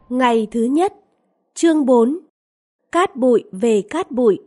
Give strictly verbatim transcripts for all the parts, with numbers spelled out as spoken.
Ngày thứ nhất, chương bốn. Cát bụi về cát bụi.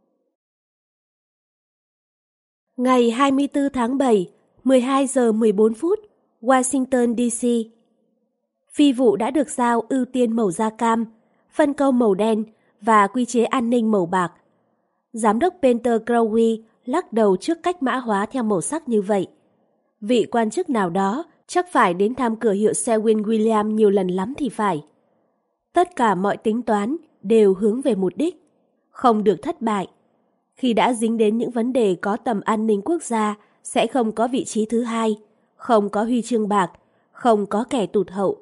Ngày hai mươi tư tháng bảy, mười hai giờ mười bốn phút, Washington đê xê. Phi vụ đã được giao ưu tiên màu da cam, phân công màu đen và quy chế an ninh màu bạc. Giám đốc Peter Crowley lắc đầu trước cách mã hóa theo màu sắc như vậy. Vị quan chức nào đó chắc phải đến thăm cửa hiệu Sherwin Williams nhiều lần lắm thì phải. Tất cả mọi tính toán đều hướng về mục đích, không được thất bại. Khi đã dính đến những vấn đề có tầm an ninh quốc gia, sẽ không có vị trí thứ hai, không có huy chương bạc, không có kẻ tụt hậu.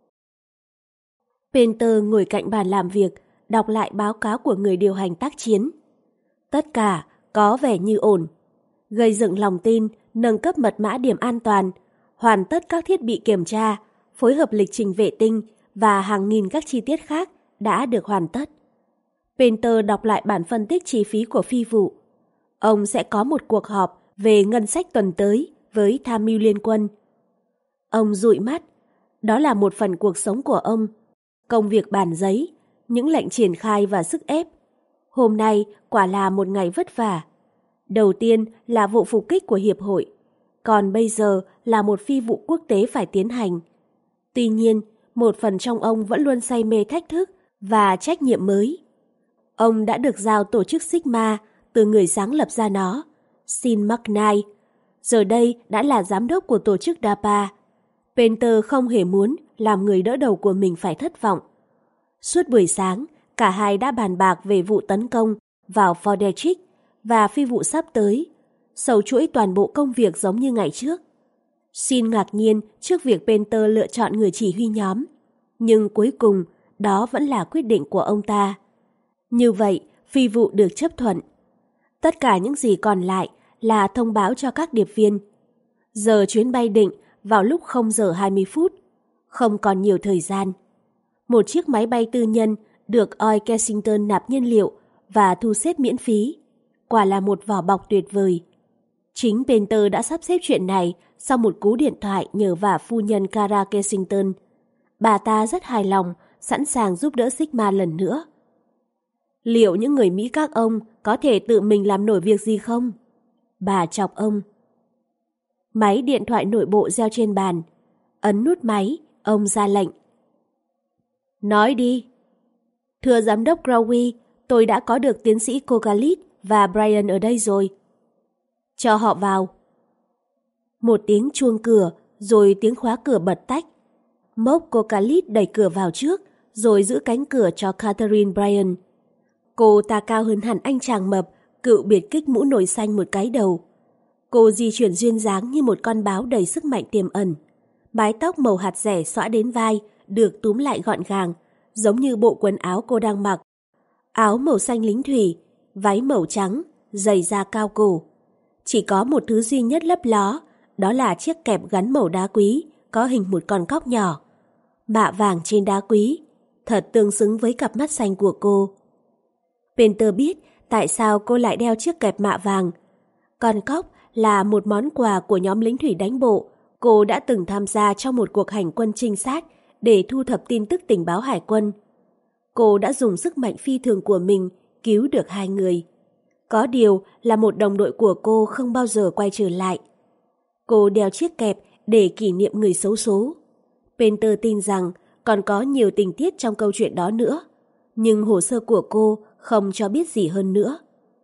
Peter ngồi cạnh bàn làm việc, đọc lại báo cáo của người điều hành tác chiến. Tất cả có vẻ như ổn. Gây dựng lòng tin, nâng cấp mật mã điểm an toàn, hoàn tất các thiết bị kiểm tra, phối hợp lịch trình vệ tinh và hàng nghìn các chi tiết khác đã được hoàn tất. Peter đọc lại bản phân tích chi phí của phi vụ. Ông sẽ có một cuộc họp về ngân sách tuần tới với tham mưu liên quân. Ông dụi mắt. Đó là một phần cuộc sống của ông. Công việc bàn giấy, những lệnh triển khai và sức ép. Hôm nay quả là một ngày vất vả. Đầu tiên là vụ phục kích của hiệp hội, còn bây giờ là một phi vụ quốc tế phải tiến hành. Tuy nhiên, một phần trong ông vẫn luôn say mê thách thức và trách nhiệm mới. Ông đã được giao tổ chức Sigma từ người sáng lập ra nó, Sean McKnight. Giờ đây đã là giám đốc của tổ chức đê a pê a. Peter không hề muốn làm người đỡ đầu của mình phải thất vọng. Suốt buổi sáng, cả hai đã bàn bạc về vụ tấn công vào Fort Detrick và phi vụ sắp tới, sâu chuỗi toàn bộ công việc giống như ngày trước. Sean ngạc nhiên trước việc Peter lựa chọn người chỉ huy nhóm, nhưng cuối cùng đó vẫn là quyết định của ông ta. Như vậy, phi vụ được chấp thuận. Tất cả những gì còn lại là thông báo cho các điệp viên. Giờ chuyến bay định vào lúc không giờ hai mươi phút, không còn nhiều thời gian. Một chiếc máy bay tư nhân được Oil Kensington nạp nhiên liệu và thu xếp miễn phí. Quả là một vỏ bọc tuyệt vời. Chính Peter đã sắp xếp chuyện này sau một cú điện thoại nhờ vả phu nhân Kara Kensington. Bà ta rất hài lòng, sẵn sàng giúp đỡ Sigma lần nữa. Liệu những người Mỹ các ông có thể tự mình làm nổi việc gì không? Bà chọc ông. Máy điện thoại nội bộ reo trên bàn. Ấn nút máy, ông ra lệnh. Nói đi. Thưa giám đốc Crowley, tôi đã có được tiến sĩ Kogalit và Brian ở đây rồi. Cho họ vào. Một tiếng chuông cửa, rồi tiếng khóa cửa bật tách. Mốc Kogalit đẩy cửa vào trước, rồi giữ cánh cửa cho Catherine Bryan. Cô ta cao hơn hẳn anh chàng mập, cựu biệt kích mũ nồi xanh một cái đầu. Cô di chuyển duyên dáng như một con báo đầy sức mạnh tiềm ẩn. Mái tóc màu hạt rẻ xõa đến vai, được túm lại gọn gàng, giống như bộ quần áo cô đang mặc. Áo màu xanh lính thủy, váy màu trắng, giày da cao cổ. Chỉ có một thứ duy nhất lấp ló, đó là chiếc kẹp gắn màu đá quý, có hình một con cóc nhỏ. Mạ vàng trên đá quý, thật tương xứng với cặp mắt xanh của cô. Peter biết tại sao cô lại đeo chiếc kẹp mạ vàng. Con cóc là một món quà của nhóm lính thủy đánh bộ. Cô đã từng tham gia trong một cuộc hành quân trinh sát để thu thập tin tức tình báo hải quân. Cô đã dùng sức mạnh phi thường của mình cứu được hai người. Có điều là một đồng đội của cô không bao giờ quay trở lại. Cô đeo chiếc kẹp để kỷ niệm người xấu số. Peter tin rằng còn có nhiều tình tiết trong câu chuyện đó nữa, nhưng hồ sơ của cô không cho biết gì hơn nữa.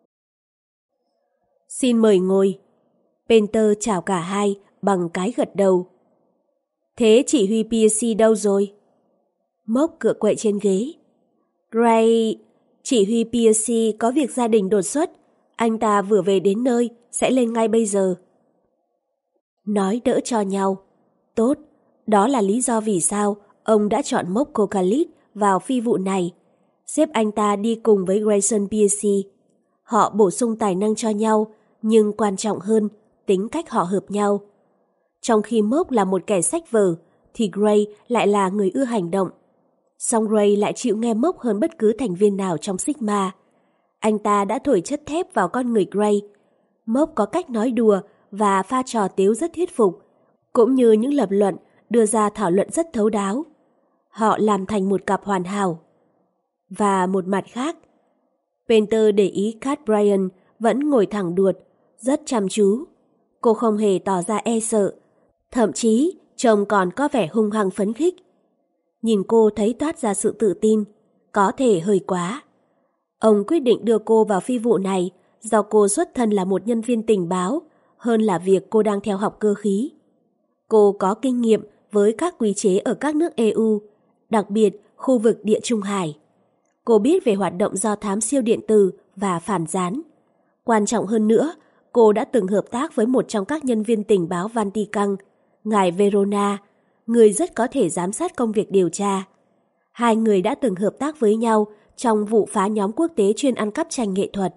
Xin mời ngồi. Peter chào cả hai bằng cái gật đầu. Thế chỉ huy pê xê đâu rồi? Mốc cựa quậy trên ghế. Gray, chỉ huy pê xê có việc gia đình đột xuất. Anh ta vừa về đến nơi, sẽ lên ngay bây giờ. Nói đỡ cho nhau. Tốt, đó là lý do vì sao ông đã chọn Mốc Kogalit vào phi vụ này. Xếp anh ta đi cùng với Grayson pê xê. Họ bổ sung tài năng cho nhau, nhưng quan trọng hơn, tính cách họ hợp nhau. Trong khi Mốc là một kẻ sách vở, thì Gray lại là người ưa hành động. Song Gray lại chịu nghe Mốc hơn bất cứ thành viên nào trong Sigma. Anh ta đã thổi chất thép vào con người Gray. Mốc có cách nói đùa và pha trò tếu rất thuyết phục, cũng như những lập luận đưa ra thảo luận rất thấu đáo. họ làm thành một cặp hoàn hảo. Và một mặt khác, Painter để ý Cat Bryan vẫn ngồi thẳng đuột, rất chăm chú. Cô không hề tỏ ra e sợ, thậm chí trông còn có vẻ hung hăng phấn khích. Nhìn cô thấy toát ra sự tự tin, có thể hơi quá. Ông quyết định đưa cô vào phi vụ này do cô xuất thân là một nhân viên tình báo, hơn là việc cô đang theo học cơ khí. Cô có kinh nghiệm với các quy chế ở các nước e u, đặc biệt khu vực Địa Trung Hải. Cô biết về hoạt động do thám siêu điện tử và phản gián. Quan trọng hơn nữa, cô đã từng hợp tác với một trong các nhân viên tình báo Vatican, ngài Verona, người rất có thể giám sát công việc điều tra. Hai người đã từng hợp tác với nhau trong vụ phá nhóm quốc tế chuyên ăn cắp tranh nghệ thuật.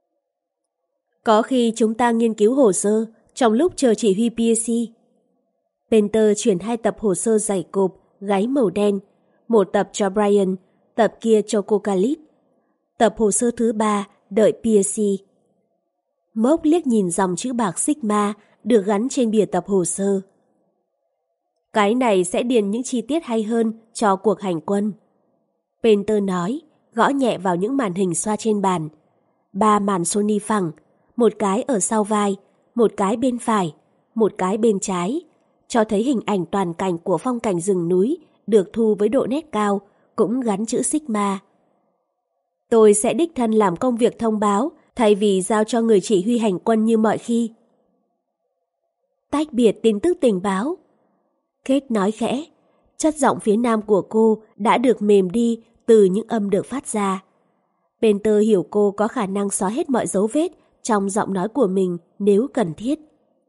Có khi chúng ta nghiên cứu hồ sơ trong lúc chờ chỉ huy pê xê. Painter chuyển hai tập hồ sơ dày cộp, gáy màu đen, một tập cho Brian, tập kia cho cô Khalid. Tập hồ sơ thứ ba đợi pê xê. Mốc liếc nhìn dòng chữ bạc Sigma được gắn trên bìa tập hồ sơ. Cái này sẽ điền những chi tiết hay hơn cho cuộc hành quân. Painter nói, gõ nhẹ vào những màn hình xoa trên bàn. Ba màn Sony phẳng, một cái ở sau vai, một cái bên phải, một cái bên trái, cho thấy hình ảnh toàn cảnh của phong cảnh rừng núi được thu với độ nét cao, cũng gắn chữ Sigma. Tôi sẽ đích thân làm công việc thông báo thay vì giao cho người chỉ huy hành quân như mọi khi. Tách biệt tin tức tình báo. Kate nói khẽ, chất giọng phía nam của cô đã được mềm đi từ những âm được phát ra. Painter hiểu cô có khả năng xóa hết mọi dấu vết trong giọng nói của mình nếu cần thiết.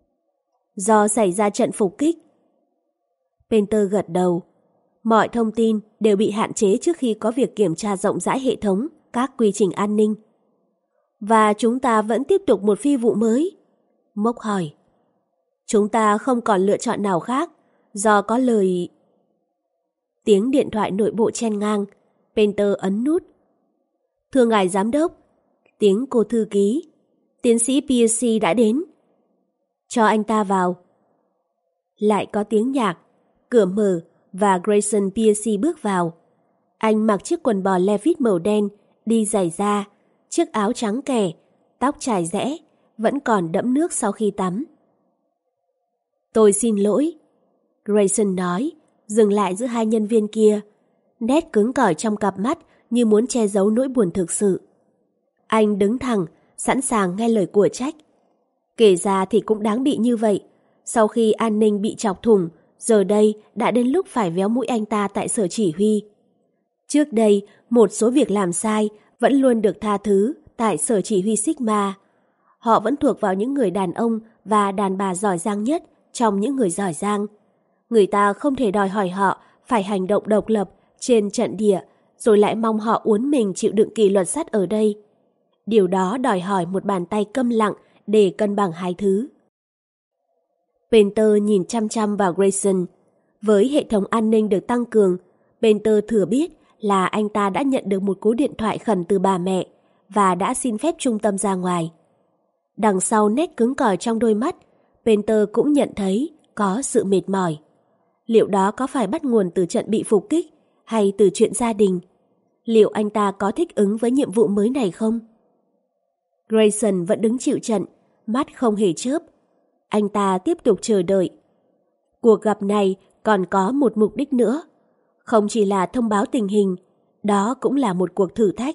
Do xảy ra trận phục kích. Painter gật đầu. Mọi thông tin đều bị hạn chế trước khi có việc kiểm tra rộng rãi hệ thống, các quy trình an ninh. Và chúng ta vẫn tiếp tục một phi vụ mới? Mốc hỏi. Chúng ta không còn lựa chọn nào khác, do có lời... Tiếng điện thoại nội bộ chen ngang, Painter ấn nút. Thưa ngài giám đốc, tiếng cô thư ký, tiến sĩ Piercy đã đến. Cho anh ta vào. Lại có tiếng nhạc, cửa mở và Grayson Piercy bước vào. Anh mặc chiếc quần bò Levi's màu đen, đi giày da, chiếc áo trắng kẻ, tóc trải rẽ, vẫn còn đẫm nước sau khi tắm. Tôi xin lỗi, Grayson nói, dừng lại giữa hai nhân viên kia. Nét cứng cỏi trong cặp mắt như muốn che giấu nỗi buồn thực sự. Anh đứng thẳng, sẵn sàng nghe lời của trách. Kể ra thì cũng đáng bị như vậy. Sau khi an ninh bị chọc thủng, giờ đây đã đến lúc phải véo mũi anh ta tại sở chỉ huy. Trước đây, một số việc làm sai vẫn luôn được tha thứ tại sở chỉ huy Sigma. Họ vẫn thuộc vào những người đàn ông và đàn bà giỏi giang nhất trong những người giỏi giang. Người ta không thể đòi hỏi họ phải hành động độc lập trên trận địa, rồi lại mong họ uốn mình chịu đựng kỷ luật sắt ở đây. Điều đó đòi hỏi một bàn tay câm lặng để cân bằng hai thứ. Painter nhìn chăm chăm vào Grayson. Với hệ thống an ninh được tăng cường, Painter thừa biết là anh ta đã nhận được một cú điện thoại khẩn từ bà mẹ và đã xin phép trung tâm ra ngoài. Đằng sau nét cứng cỏi trong đôi mắt, Painter cũng nhận thấy có sự mệt mỏi. Liệu đó có phải bắt nguồn từ trận bị phục kích hay từ chuyện gia đình? Liệu anh ta có thích ứng với nhiệm vụ mới này không? Grayson vẫn đứng chịu trận, mắt không hề chớp. Anh ta tiếp tục chờ đợi. Cuộc gặp này còn có một mục đích nữa. Không chỉ là thông báo tình hình, đó cũng là một cuộc thử thách.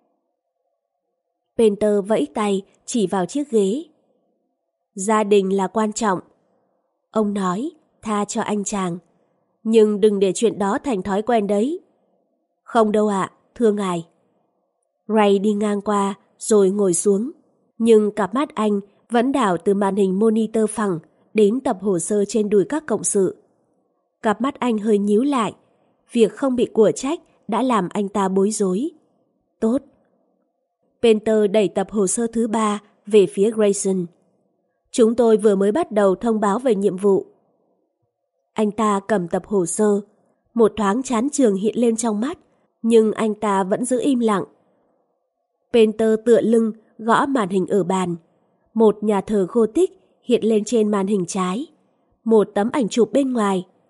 Painter vẫy tay chỉ vào chiếc ghế. Gia đình là quan trọng. Ông nói, tha cho anh chàng. Nhưng đừng để chuyện đó thành thói quen đấy. Không đâu ạ, thưa ngài. Ray đi ngang qua rồi ngồi xuống. Nhưng cặp mắt anh vẫn đảo từ màn hình monitor phẳng đến tập hồ sơ trên đùi các cộng sự. Cặp mắt anh hơi nhíu lại. Việc không bị của trách đã làm anh ta bối rối. Tốt. Painter đẩy tập hồ sơ thứ ba về phía Grayson. Chúng tôi vừa mới bắt đầu thông báo về nhiệm vụ. Anh ta cầm tập hồ sơ. Một thoáng chán chường hiện lên trong mắt, nhưng anh ta vẫn giữ im lặng. Painter tựa lưng gõ màn hình ở bàn. Một nhà thờ Gothic hiện lên trên màn hình trái. Một tấm ảnh chụp bên ngoài.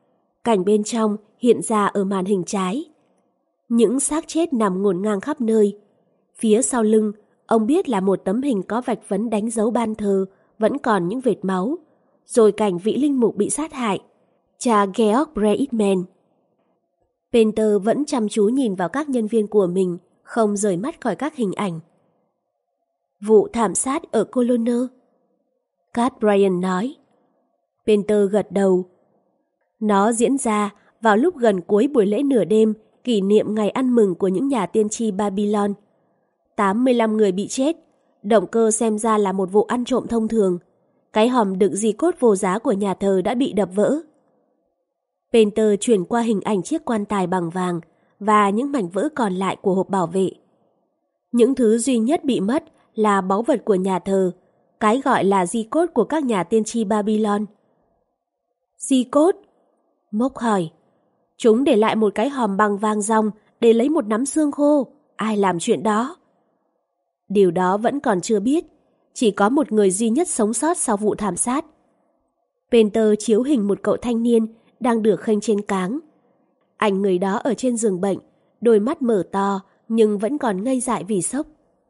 Cảnh bên trong hiện ra ở màn hình trái. Những xác chết nằm ngổn ngang khắp nơi. Phía sau lưng, ông biết là một tấm hình có vạch phấn đánh dấu ban thờ, vẫn còn những vệt máu. Rồi cảnh vị linh mục bị sát hại, cha Georg Breitman. Peter vẫn chăm chú nhìn vào các nhân viên của mình, không rời mắt khỏi các hình ảnh. Vụ thảm sát ở Cologne. Cat Bryan nói. Peter gật đầu. Nó diễn ra vào lúc gần cuối buổi lễ nửa đêm kỷ niệm ngày ăn mừng của những nhà tiên tri Babylon. tám mươi lăm người bị chết, động cơ xem ra là một vụ ăn trộm thông thường. Cái hòm đựng di cốt vô giá của nhà thờ đã bị đập vỡ. Peter chuyển qua hình ảnh chiếc quan tài bằng vàng và những mảnh vỡ còn lại của hộp bảo vệ. Những thứ duy nhất bị mất là báu vật của nhà thờ, cái gọi là di cốt của các nhà tiên tri Babylon. Di cốt? Mốc hỏi. Chúng để lại một cái hòm bằng vàng ròng để lấy một nắm xương khô. Ai làm chuyện đó? Điều đó vẫn còn chưa biết. Chỉ có một người duy nhất sống sót sau vụ thảm sát. Peter chiếu hình một cậu thanh niên đang được khênh trên cáng. Ảnh người đó ở trên giường bệnh, đôi mắt mở to nhưng vẫn còn ngây dại vì sốc.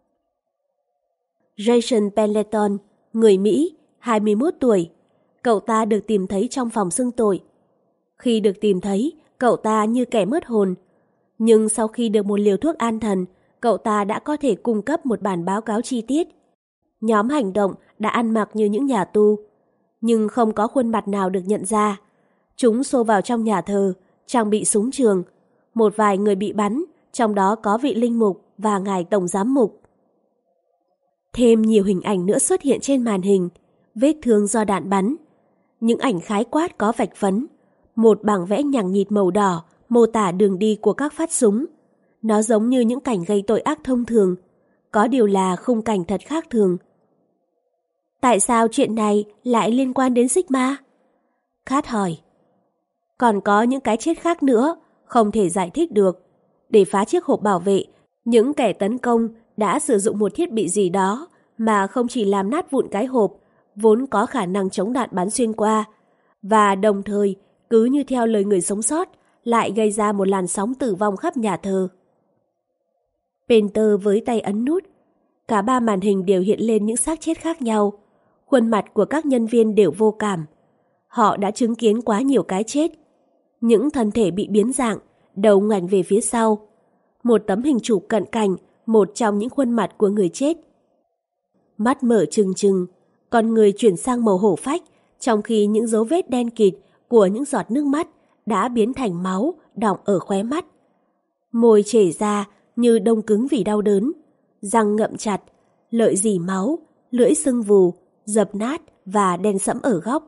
Jason Pendleton, người Mỹ, hai mươi mốt tuổi. Cậu ta được tìm thấy trong phòng xưng tội. Khi được tìm thấy, cậu ta như kẻ mất hồn. Nhưng sau khi được một liều thuốc an thần, cậu ta đã có thể cung cấp một bản báo cáo chi tiết. Nhóm hành động đã ăn mặc như những nhà tù, nhưng không có khuôn mặt nào được nhận ra. Chúng xô vào trong nhà thờ, trang bị súng trường. Một vài người bị bắn, trong đó có vị linh mục và ngài tổng giám mục. Thêm nhiều hình ảnh nữa xuất hiện trên màn hình, vết thương do đạn bắn. Những ảnh khái quát có vạch phấn, một bảng vẽ nhằng nhịt màu đỏ mô tả đường đi của các phát súng. Nó giống như những cảnh gây tội ác thông thường, có điều là khung cảnh thật khác thường. Tại sao chuyện này lại liên quan đến Sigma? Kat hỏi. Còn có những cái chết khác nữa, không thể giải thích được. Để phá chiếc hộp bảo vệ, những kẻ tấn công đã sử dụng một thiết bị gì đó mà không chỉ làm nát vụn cái hộp, vốn có khả năng chống đạn bắn xuyên qua, và đồng thời, cứ như theo lời người sống sót, lại gây ra một làn sóng tử vong khắp nhà thờ. Peter với tay ấn nút. Cả ba màn hình đều hiện lên những xác chết khác nhau. Khuôn mặt của các nhân viên đều vô cảm. Họ đã chứng kiến quá nhiều cái chết. Những thân thể bị biến dạng, đầu ngoảnh về phía sau. Một tấm hình chụp cận cảnh, một trong những khuôn mặt của người chết. Mắt mở trừng trừng, con người chuyển sang màu hổ phách, trong khi những dấu vết đen kịt của những giọt nước mắt đã biến thành máu đọng ở khóe mắt. Môi chảy ra như đông cứng vì đau đớn, răng ngậm chặt, lợi rỉ máu, lưỡi sưng vù, dập nát và đen sẫm ở góc.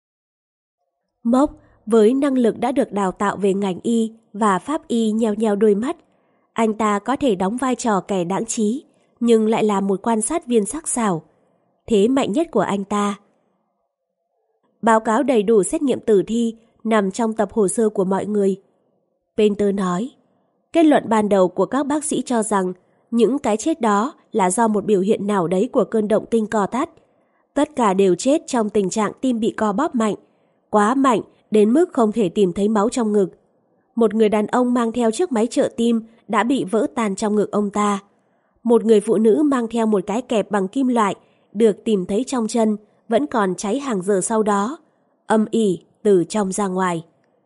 Mốc với năng lực đã được đào tạo về ngành y và pháp y nheo nheo đôi mắt. Anh ta có thể đóng vai trò kẻ đãng trí, nhưng lại là một quan sát viên sắc sảo. Thế mạnh nhất của anh ta. Báo cáo đầy đủ xét nghiệm tử thi nằm trong tập hồ sơ của mọi người. Peter nói, kết luận ban đầu của các bác sĩ cho rằng những cái chết đó là do một biểu hiện nào đấy của cơn động tinh co thắt. Tất cả đều chết trong tình trạng tim bị co bóp mạnh, quá mạnh đến mức không thể tìm thấy máu trong ngực. Một người đàn ông mang theo chiếc máy trợ tim đã bị vỡ tan trong ngực ông ta. Một người phụ nữ mang theo một cái kẹp bằng kim loại được tìm thấy trong chân, vẫn còn cháy hàng giờ sau đó, âm ỉ từ trong ra ngoài.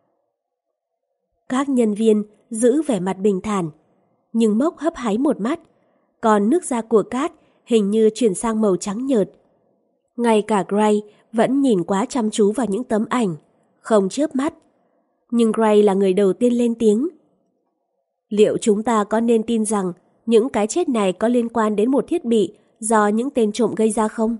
Các nhân viên giữ vẻ mặt bình thản, nhưng Mốc hấp háy một mắt, còn nước da của Kat hình như chuyển sang màu trắng nhợt. Ngay cả Gray vẫn nhìn quá chăm chú vào những tấm ảnh, không chớp mắt. Nhưng Gray là người đầu tiên lên tiếng. Liệu chúng ta có nên tin rằng những cái chết này có liên quan đến một thiết bị do những tên trộm gây ra không?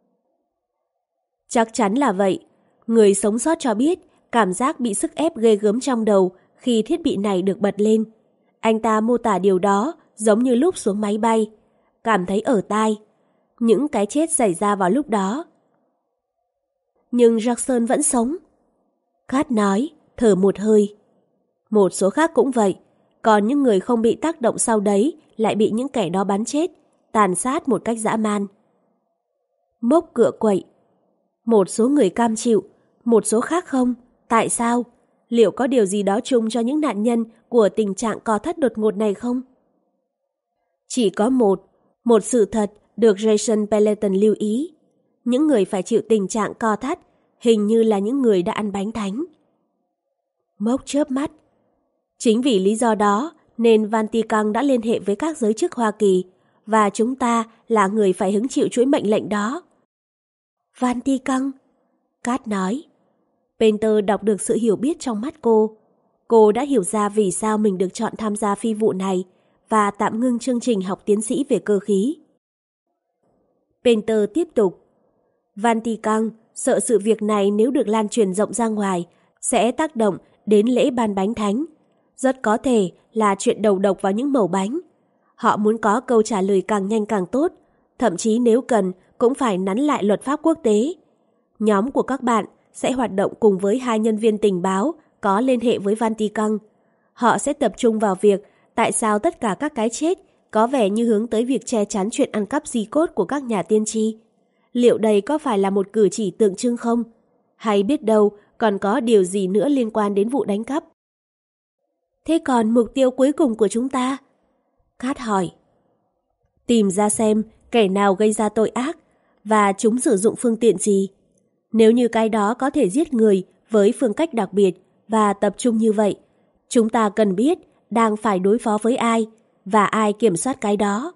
Chắc chắn là vậy. Người sống sót cho biết cảm giác bị sức ép ghê gớm trong đầu khi thiết bị này được bật lên. Anh ta mô tả điều đó giống như lúc xuống máy bay, cảm thấy ở tai. Những cái chết xảy ra vào lúc đó. Nhưng Jackson vẫn sống. Kat nói, thở một hơi. Một số khác cũng vậy, còn những người không bị tác động sau đấy lại bị những kẻ đó bắn chết, tàn sát một cách dã man. Mốc cựa quậy. Một số người cam chịu, một số khác không. Tại sao? liệu có điều gì đó chung cho những nạn nhân của tình trạng co thắt đột ngột này không? Chỉ có một, một sự thật được Jason Pelleton lưu ý. Những người phải chịu tình trạng co thắt hình như là những người đã ăn bánh thánh. Mốc chớp mắt. Chính vì lý do đó nên Vatican đã liên hệ với các giới chức Hoa Kỳ và chúng ta là người phải hứng chịu chuỗi mệnh lệnh đó. Vatican? Kat nói. Painter đọc được sự hiểu biết trong mắt cô. Cô đã hiểu ra vì sao mình được chọn tham gia phi vụ này và tạm ngưng chương trình học tiến sĩ về cơ khí. Painter tiếp tục. Vatican sợ sự việc này nếu được lan truyền rộng ra ngoài sẽ tác động đến lễ ban bánh thánh. Rất có thể là chuyện đầu độc vào những mẩu bánh. Họ muốn có câu trả lời càng nhanh càng tốt, thậm chí nếu cần cũng phải nắn lại luật pháp quốc tế. Nhóm của các bạn sẽ hoạt động cùng với hai nhân viên tình báo có liên hệ với Vatican. Họ sẽ tập trung vào việc tại sao tất cả các cái chết có vẻ như hướng tới việc che chắn chuyện ăn cắp di cốt của các nhà tiên tri. Liệu đây có phải là một cử chỉ tượng trưng không? Hay biết đâu còn có điều gì nữa liên quan đến vụ đánh cắp? Thế còn mục tiêu cuối cùng của chúng ta? Kat hỏi. Tìm ra xem kẻ nào gây ra tội ác và chúng sử dụng phương tiện gì. Nếu như cái đó có thể giết người với phương cách đặc biệt và tập trung như vậy, chúng ta cần biết đang phải đối phó với ai và ai kiểm soát cái đó.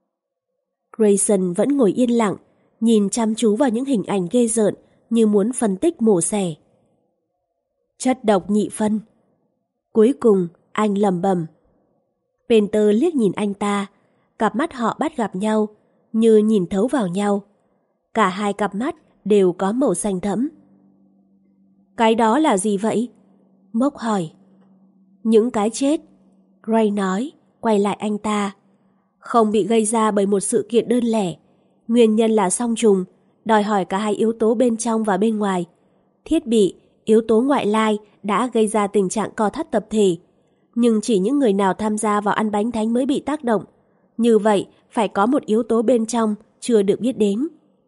Grayson vẫn ngồi yên lặng, nhìn chăm chú vào những hình ảnh ghê rợn như muốn phân tích mổ xẻ. Chất độc nhị phân. Cuối cùng, anh lẩm bẩm. Painter liếc nhìn anh ta, cặp mắt họ bắt gặp nhau, như nhìn thấu vào nhau. Cả hai cặp mắt đều có màu xanh thẫm. Cái đó là gì vậy? Mốc hỏi. Những cái chết, Gray nói, quay lại anh ta. Không bị gây ra bởi một sự kiện đơn lẻ. Nguyên nhân là song trùng, đòi hỏi cả hai yếu tố bên trong và bên ngoài. Thiết bị, yếu tố ngoại lai đã gây ra tình trạng co thắt tập thể. Nhưng chỉ những người nào tham gia vào ăn bánh thánh mới bị tác động. Như vậy, phải có một yếu tố bên trong chưa được biết đến.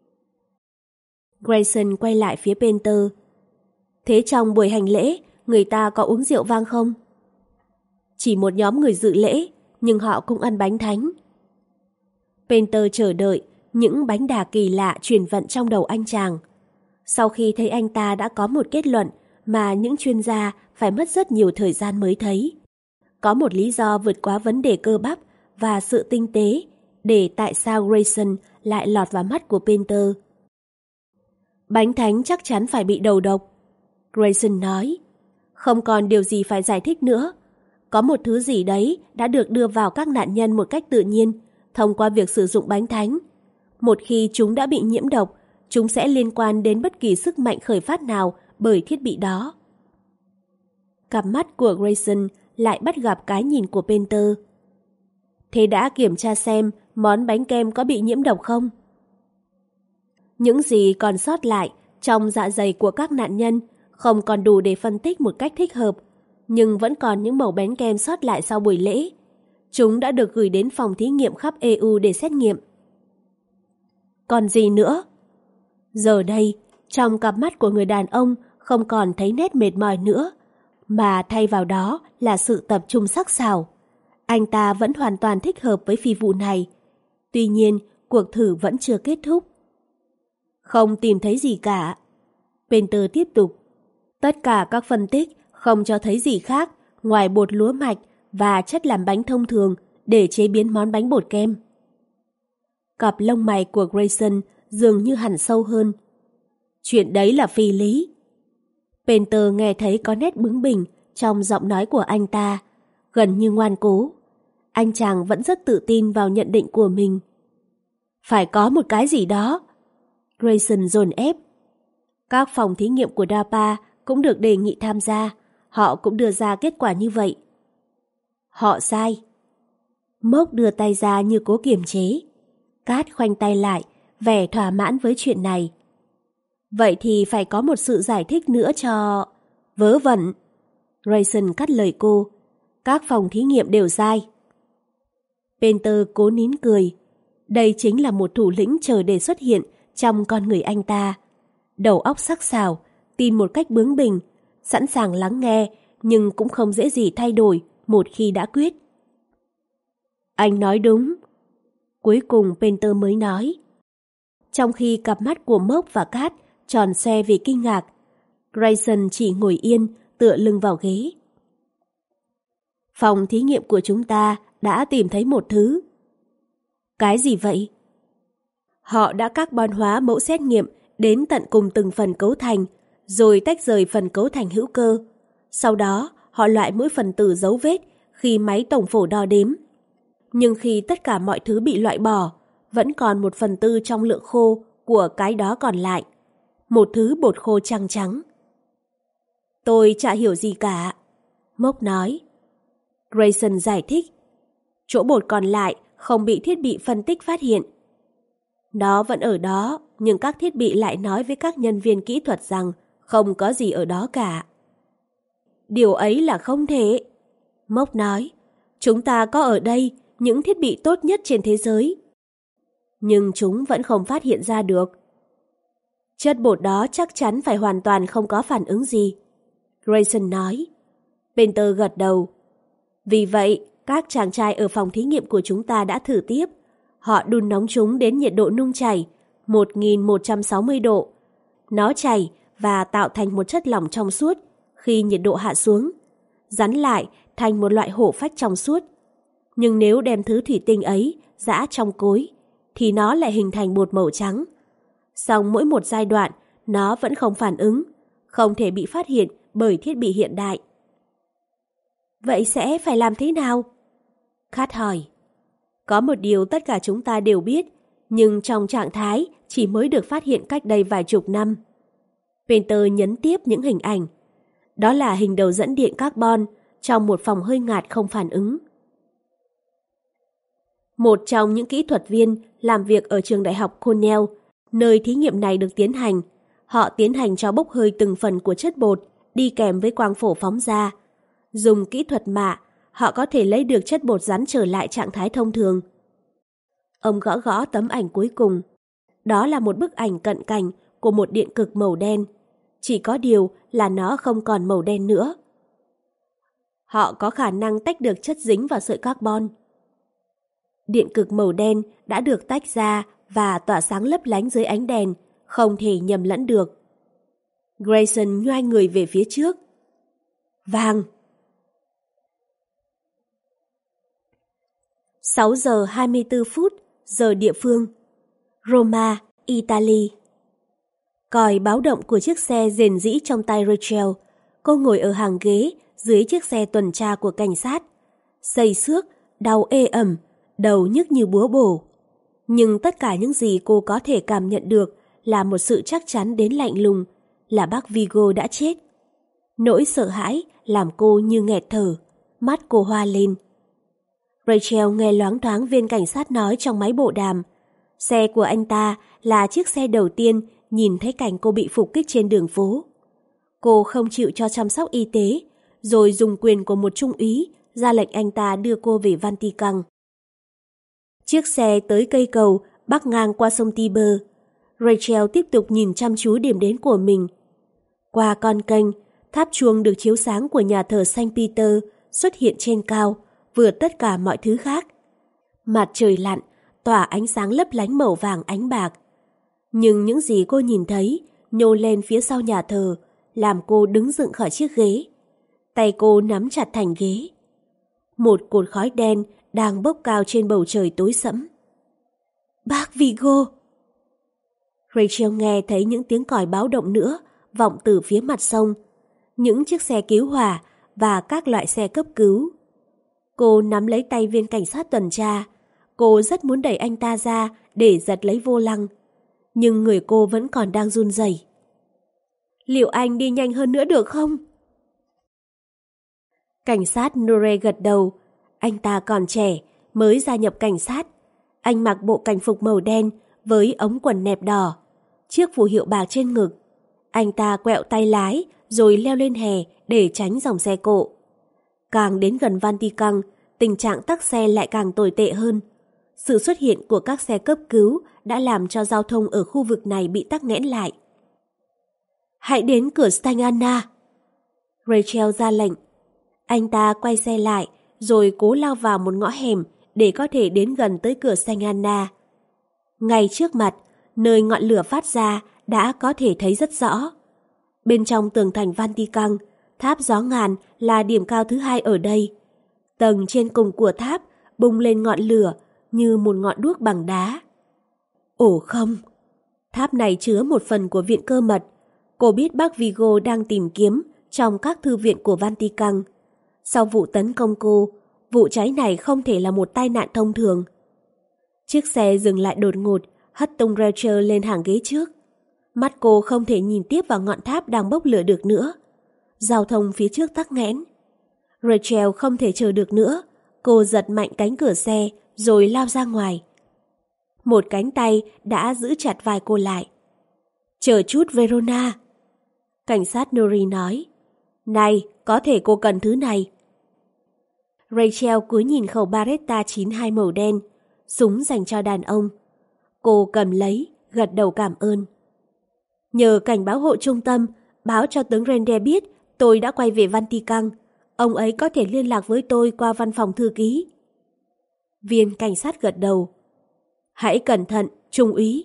Grayson quay lại phía Painter. Thế trong buổi hành lễ, người ta có uống rượu vang không? Chỉ một nhóm người dự lễ, nhưng họ cũng ăn bánh thánh. Painter chờ đợi những bánh đà kỳ lạ chuyển vận trong đầu anh chàng. Sau khi thấy anh ta đã có một kết luận mà những chuyên gia phải mất rất nhiều thời gian mới thấy. Có một lý do vượt quá vấn đề cơ bắp và sự tinh tế để tại sao Grayson lại lọt vào mắt của Painter. Bánh thánh chắc chắn phải bị đầu độc, Grayson nói. Không còn điều gì phải giải thích nữa. Có một thứ gì đấy đã được đưa vào các nạn nhân một cách tự nhiên thông qua việc sử dụng bánh thánh. Một khi chúng đã bị nhiễm độc, chúng sẽ liên quan đến bất kỳ sức mạnh khởi phát nào bởi thiết bị đó. Cặp mắt của Grayson lại bắt gặp cái nhìn của Painter. Thế đã kiểm tra xem món bánh kem có bị nhiễm độc không? Những gì còn sót lại trong dạ dày của các nạn nhân không còn đủ để phân tích một cách thích hợp, nhưng vẫn còn những mẩu bánh kem sót lại sau buổi lễ. Chúng đã được gửi đến phòng thí nghiệm khắp e u để xét nghiệm. Còn gì nữa? Giờ đây, trong cặp mắt của người đàn ông không còn thấy nét mệt mỏi nữa, mà thay vào đó là sự tập trung sắc sảo. Anh ta vẫn hoàn toàn thích hợp với phi vụ này. Tuy nhiên, cuộc thử vẫn chưa kết thúc. Không tìm thấy gì cả. Painter tiếp tục. Tất cả các phân tích không cho thấy gì khác ngoài bột lúa mạch và chất làm bánh thông thường để chế biến món bánh bột kem. Cặp lông mày của Grayson dường như hẳn sâu hơn. Chuyện đấy là phi lý. Painter nghe thấy có nét bướng bỉnh trong giọng nói của anh ta, gần như ngoan cố. Anh chàng vẫn rất tự tin vào nhận định của mình. Phải có một cái gì đó. Grayson dồn ép. Các phòng thí nghiệm của đê a pê a cũng được đề nghị tham gia. Họ cũng đưa ra kết quả như vậy. Họ sai. Mốc đưa tay ra như cố kiềm chế. Kat khoanh tay lại, vẻ thỏa mãn với chuyện này. Vậy thì phải có một sự giải thích nữa cho... Vớ vẩn. Grayson cắt lời cô. Các phòng thí nghiệm đều sai. Painter cố nín cười. Đây chính là một thủ lĩnh chờ để xuất hiện trong con người anh ta. Đầu óc sắc sảo, tin một cách bướng bỉnh, sẵn sàng lắng nghe, nhưng cũng không dễ gì thay đổi một khi đã quyết. Anh nói đúng. Cuối cùng Penter mới nói. Trong khi cặp mắt của Mốc và Kat tròn xoe vì kinh ngạc, Grayson chỉ ngồi yên, tựa lưng vào ghế. Phòng thí nghiệm của chúng ta đã tìm thấy một thứ. Cái gì vậy? Họ đã carbon hóa mẫu xét nghiệm đến tận cùng từng phần cấu thành, rồi tách rời phần cấu thành hữu cơ. Sau đó, họ loại mỗi phần tử dấu vết khi máy tổng phổ đo đếm. Nhưng khi tất cả mọi thứ bị loại bỏ, vẫn còn một phần tư trong lượng khô của cái đó còn lại. Một thứ bột khô trắng trắng. Tôi chả hiểu gì cả. Mốc nói. Grayson giải thích. Chỗ bột còn lại không bị thiết bị phân tích phát hiện. Nó vẫn ở đó, nhưng các thiết bị lại nói với các nhân viên kỹ thuật rằng không có gì ở đó cả. Điều ấy là không thể. Mốc nói. Chúng ta có ở đây những thiết bị tốt nhất trên thế giới. Nhưng chúng vẫn không phát hiện ra được. Chất bột đó chắc chắn phải hoàn toàn không có phản ứng gì. Grayson nói. Penter gật đầu. Vì vậy, các chàng trai ở phòng thí nghiệm của chúng ta đã thử tiếp. Họ đun nóng chúng đến nhiệt độ nung chảy, một nghìn một trăm sáu mươi độ. Nó chảy và tạo thành một chất lỏng trong suốt khi nhiệt độ hạ xuống, rắn lại thành một loại hổ phách trong suốt. Nhưng nếu đem thứ thủy tinh ấy giã trong cối, thì nó lại hình thành bột màu trắng. Song mỗi một giai đoạn, nó vẫn không phản ứng, không thể bị phát hiện bởi thiết bị hiện đại. Vậy sẽ phải làm thế nào? Kat hỏi. Có một điều tất cả chúng ta đều biết, nhưng trong trạng thái chỉ mới được phát hiện cách đây vài chục năm. Penter nhấn tiếp những hình ảnh. Đó là hình đầu dẫn điện carbon trong một phòng hơi ngạt không phản ứng. Một trong những kỹ thuật viên làm việc ở trường đại học Cornell, nơi thí nghiệm này được tiến hành, họ tiến hành cho bốc hơi từng phần của chất bột đi kèm với quang phổ phóng ra. Dùng kỹ thuật mạ, họ có thể lấy được chất bột rắn trở lại trạng thái thông thường. Ông gõ gõ tấm ảnh cuối cùng. Đó là một bức ảnh cận cảnh của một điện cực màu đen. Chỉ có điều là nó không còn màu đen nữa. Họ có khả năng tách được chất dính vào sợi carbon. Điện cực màu đen đã được tách ra và tỏa sáng lấp lánh dưới ánh đèn, không thể nhầm lẫn được. Grayson nhoai người về phía trước. Vàng! sáu giờ hai mươi tư phút, giờ địa phương. Roma, Italy. Còi báo động của chiếc xe rền rĩ trong tay Rachel. Cô ngồi ở hàng ghế dưới chiếc xe tuần tra của cảnh sát. Xây xước, đau ê ẩm, đầu nhức như búa bổ. Nhưng tất cả những gì cô có thể cảm nhận được là một sự chắc chắn đến lạnh lùng, là bác Vigo đã chết. Nỗi sợ hãi làm cô như nghẹt thở, mắt cô hoa lên. Rachel nghe loáng thoáng viên cảnh sát nói trong máy bộ đàm. Xe của anh ta là chiếc xe đầu tiên nhìn thấy cảnh cô bị phục kích trên đường phố. Cô không chịu cho chăm sóc y tế, rồi dùng quyền của một trung úy ra lệnh anh ta đưa cô về Vatican. Chiếc xe tới cây cầu bắc ngang qua sông Tiber. Rachel tiếp tục nhìn chăm chú điểm đến của mình. Qua con kênh, tháp chuông được chiếu sáng của nhà thờ Saint Peter xuất hiện trên cao, vượt tất cả mọi thứ khác. Mặt trời lặn, tỏa ánh sáng lấp lánh màu vàng ánh bạc. Nhưng những gì cô nhìn thấy nhô lên phía sau nhà thờ, làm cô đứng dựng khỏi chiếc ghế. Tay cô nắm chặt thành ghế. Một cột khói đen đang bốc cao trên bầu trời tối sẫm. Bác Vigo! Rachel nghe thấy những tiếng còi báo động nữa vọng từ phía mặt sông. Những chiếc xe cứu hỏa và các loại xe cấp cứu. Cô nắm lấy tay viên cảnh sát tuần tra. Cô rất muốn đẩy anh ta ra để giật lấy vô lăng. Nhưng người cô vẫn còn đang run rẩy. Liệu anh đi nhanh hơn nữa được không? Cảnh sát Nore gật đầu. Anh ta còn trẻ, mới gia nhập cảnh sát. Anh mặc bộ cảnh phục màu đen với ống quần nẹp đỏ, chiếc phù hiệu bạc trên ngực. Anh ta quẹo tay lái rồi leo lên hè để tránh dòng xe cộ. Càng đến gần Vatican, tình trạng tắc xe lại càng tồi tệ hơn. Sự xuất hiện của các xe cấp cứu đã làm cho giao thông ở khu vực này bị tắc nghẽn lại. Hãy đến cửa Stang Anna. Rachel ra lệnh. Anh ta quay xe lại, rồi cố lao vào một ngõ hẻm để có thể đến gần tới cửa Saint Anna. Ngay trước mặt, nơi ngọn lửa phát ra đã có thể thấy rất rõ. Bên trong tường thành Vatican, tháp gió ngàn là điểm cao thứ hai ở đây. Tầng trên cùng của tháp bùng lên ngọn lửa như một ngọn đuốc bằng đá. Ồ không! Tháp này chứa một phần của viện cơ mật. Cô biết bác Vigo đang tìm kiếm trong các thư viện của Vatican. Sau vụ tấn công cô, vụ cháy này không thể là một tai nạn thông thường. Chiếc xe dừng lại đột ngột, hất tung Rachel lên hàng ghế trước. Mắt cô không thể nhìn tiếp vào ngọn tháp đang bốc lửa được nữa. Giao thông phía trước tắc nghẽn. Rachel không thể chờ được nữa. Cô giật mạnh cánh cửa xe rồi lao ra ngoài. Một cánh tay đã giữ chặt vai cô lại. Chờ chút Verona. Cảnh sát Nori nói. Này, có thể cô cần thứ này. Rachel cúi nhìn khẩu Beretta chín hai màu đen, súng dành cho đàn ông. Cô cầm lấy, gật đầu cảm ơn. Nhờ cảnh báo hộ trung tâm, báo cho tướng Rende biết tôi đã quay về Vatican. Ông ấy có thể liên lạc với tôi qua văn phòng thư ký. Viên cảnh sát gật đầu. Hãy cẩn thận, trung úy.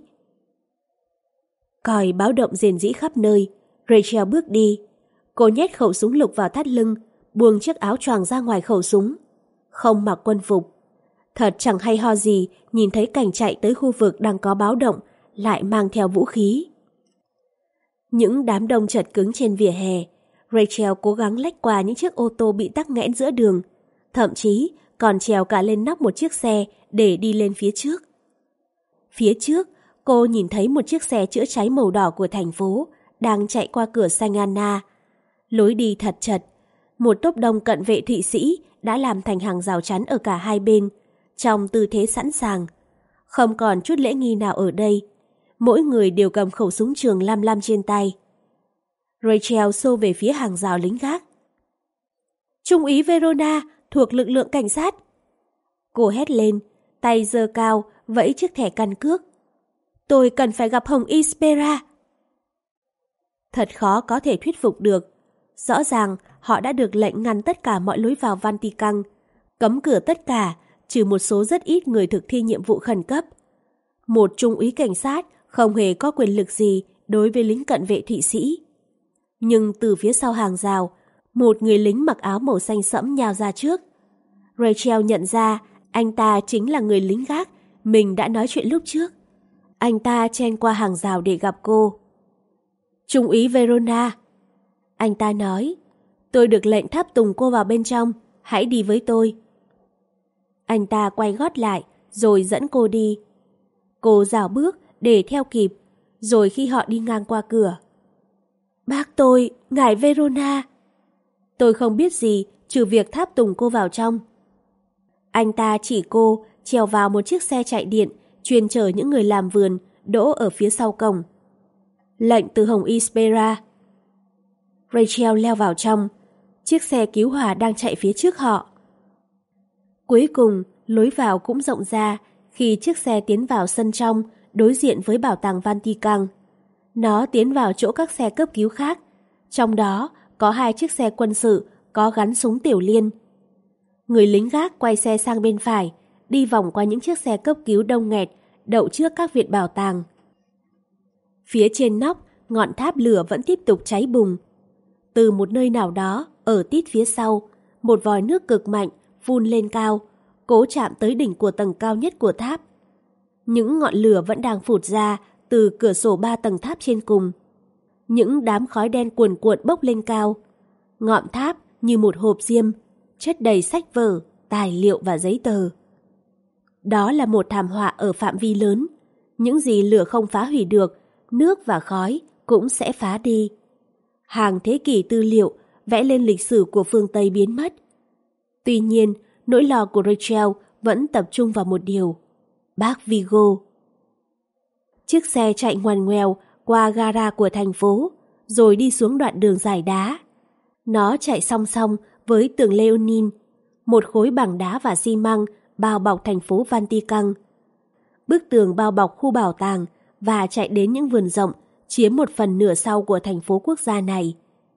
Còi báo động rền rĩ khắp nơi. Rachel bước đi. Cô nhét khẩu súng lục vào thắt lưng, buông chiếc áo choàng ra ngoài khẩu súng. Không mặc quân phục. Thật chẳng hay ho gì nhìn thấy cảnh chạy tới khu vực đang có báo động, lại mang theo vũ khí. Những đám đông chật cứng trên vỉa hè. Rachel cố gắng lách qua những chiếc ô tô bị tắc nghẽn giữa đường. Thậm chí còn trèo cả lên nóc một chiếc xe để đi lên phía trước. Phía trước, cô nhìn thấy một chiếc xe chữa cháy màu đỏ của thành phố đang chạy qua cửa Saint Anna. Lối đi thật chật. Một tốp đông cận vệ Thụy Sĩ đã làm thành hàng rào chắn ở cả hai bên, trong tư thế sẵn sàng. Không còn chút lễ nghi nào ở đây. Mỗi người đều cầm khẩu súng trường lam lam trên tay. Rachel xô về phía hàng rào lính gác. Trung úy Verona thuộc lực lượng cảnh sát. Cô hét lên, tay giơ cao, vẫy chiếc thẻ căn cước. Tôi cần phải gặp Hồng Ispera. Thật khó có thể thuyết phục được. Rõ ràng họ đã được lệnh ngăn tất cả mọi lối vào Vatican, cấm cửa tất cả, trừ một số rất ít người thực thi nhiệm vụ khẩn cấp. Một trung úy cảnh sát không hề có quyền lực gì đối với lính cận vệ Thụy Sĩ. Nhưng từ phía sau hàng rào, một người lính mặc áo màu xanh sẫm nhào ra trước. Rachel nhận ra anh ta chính là người lính gác mình đã nói chuyện lúc trước. Anh ta chen qua hàng rào để gặp cô. Trung úy Verona. Anh ta nói, tôi được lệnh tháp tùng cô vào bên trong, hãy đi với tôi. Anh ta quay gót lại, rồi dẫn cô đi. Cô rảo bước để theo kịp, rồi khi họ đi ngang qua cửa. Bác tôi, ngài Verona. Tôi không biết gì, trừ việc tháp tùng cô vào trong. Anh ta chỉ cô trèo vào một chiếc xe chạy điện, chuyên chở những người làm vườn, đỗ ở phía sau cổng. Lệnh từ Hồng Ispera. Rachel leo vào trong. Chiếc xe cứu hỏa đang chạy phía trước họ. Cuối cùng, lối vào cũng rộng ra khi chiếc xe tiến vào sân trong đối diện với bảo tàng Vatican. Nó tiến vào chỗ các xe cấp cứu khác, trong đó có hai chiếc xe quân sự có gắn súng tiểu liên. Người lính gác quay xe sang bên phải, đi vòng qua những chiếc xe cấp cứu đông nghẹt đậu trước các viện bảo tàng. Phía trên nóc, ngọn tháp lửa vẫn tiếp tục cháy bùng. Từ một nơi nào đó, ở tít phía sau, một vòi nước cực mạnh phun lên cao, cố chạm tới đỉnh của tầng cao nhất của tháp. Những ngọn lửa vẫn đang phụt ra từ cửa sổ ba tầng tháp trên cùng. Những đám khói đen cuồn cuộn bốc lên cao. Ngọn tháp như một hộp diêm, chất đầy sách vở, tài liệu và giấy tờ. Đó là một thảm họa ở phạm vi lớn. Những gì lửa không phá hủy được, nước và khói cũng sẽ phá đi. Hàng thế kỷ tư liệu vẽ lên lịch sử của phương Tây biến mất. Tuy nhiên, nỗi lo của Rachel vẫn tập trung vào một điều: bác Vigo. Chiếc xe chạy ngoằn ngoèo qua gara của thành phố, rồi đi xuống đoạn đường dài đá. Nó chạy song song với tường Leonin, một khối bằng đá và xi măng bao bọc thành phố Vatican. Bức tường bao bọc khu bảo tàng và chạy đến những vườn rộng chiếm một phần nửa sau của thành phố quốc gia này.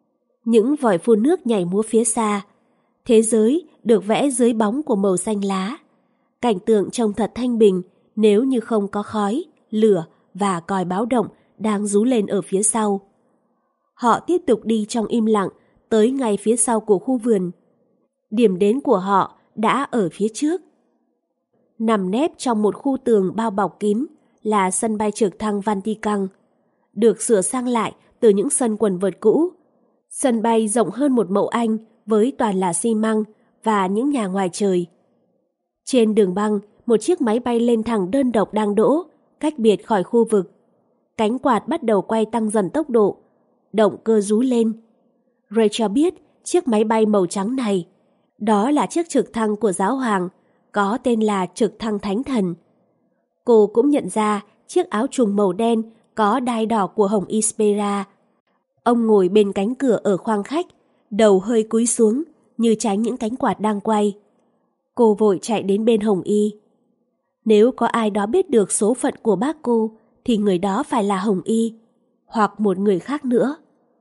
Những vòi phun nước nhảy múa phía xa. Thế giới được vẽ dưới bóng của màu xanh lá. Cảnh tượng trông thật thanh bình nếu như không có khói, lửa và còi báo động đang rú lên ở phía sau. Họ tiếp tục đi trong im lặng tới ngay phía sau của khu vườn. Điểm đến của họ đã ở phía trước. Nằm nép trong một khu tường bao bọc kín là sân bay trực thăng Vantican, được sửa sang lại từ những sân quần vợt cũ. Sân bay rộng hơn một mẫu Anh với toàn là xi măng và những nhà ngoài trời. Trên đường băng, một chiếc máy bay lên thẳng đơn độc đang đỗ, cách biệt khỏi khu vực. Cánh quạt bắt đầu quay tăng dần tốc độ. Động cơ rú lên. Rachel biết chiếc máy bay màu trắng này, đó là chiếc trực thăng của giáo hoàng, có tên là trực thăng Thánh Thần. Cô cũng nhận ra chiếc áo trùng màu đen có đai đỏ của Hồng Ispera. Ông ngồi bên cánh cửa ở khoang khách, đầu hơi cúi xuống như tránh những cánh quạt đang quay. Cô vội chạy đến bên Hồng Y. Nếu có ai đó biết được số phận của bác cô, thì người đó phải là Hồng Y, hoặc một người khác nữa.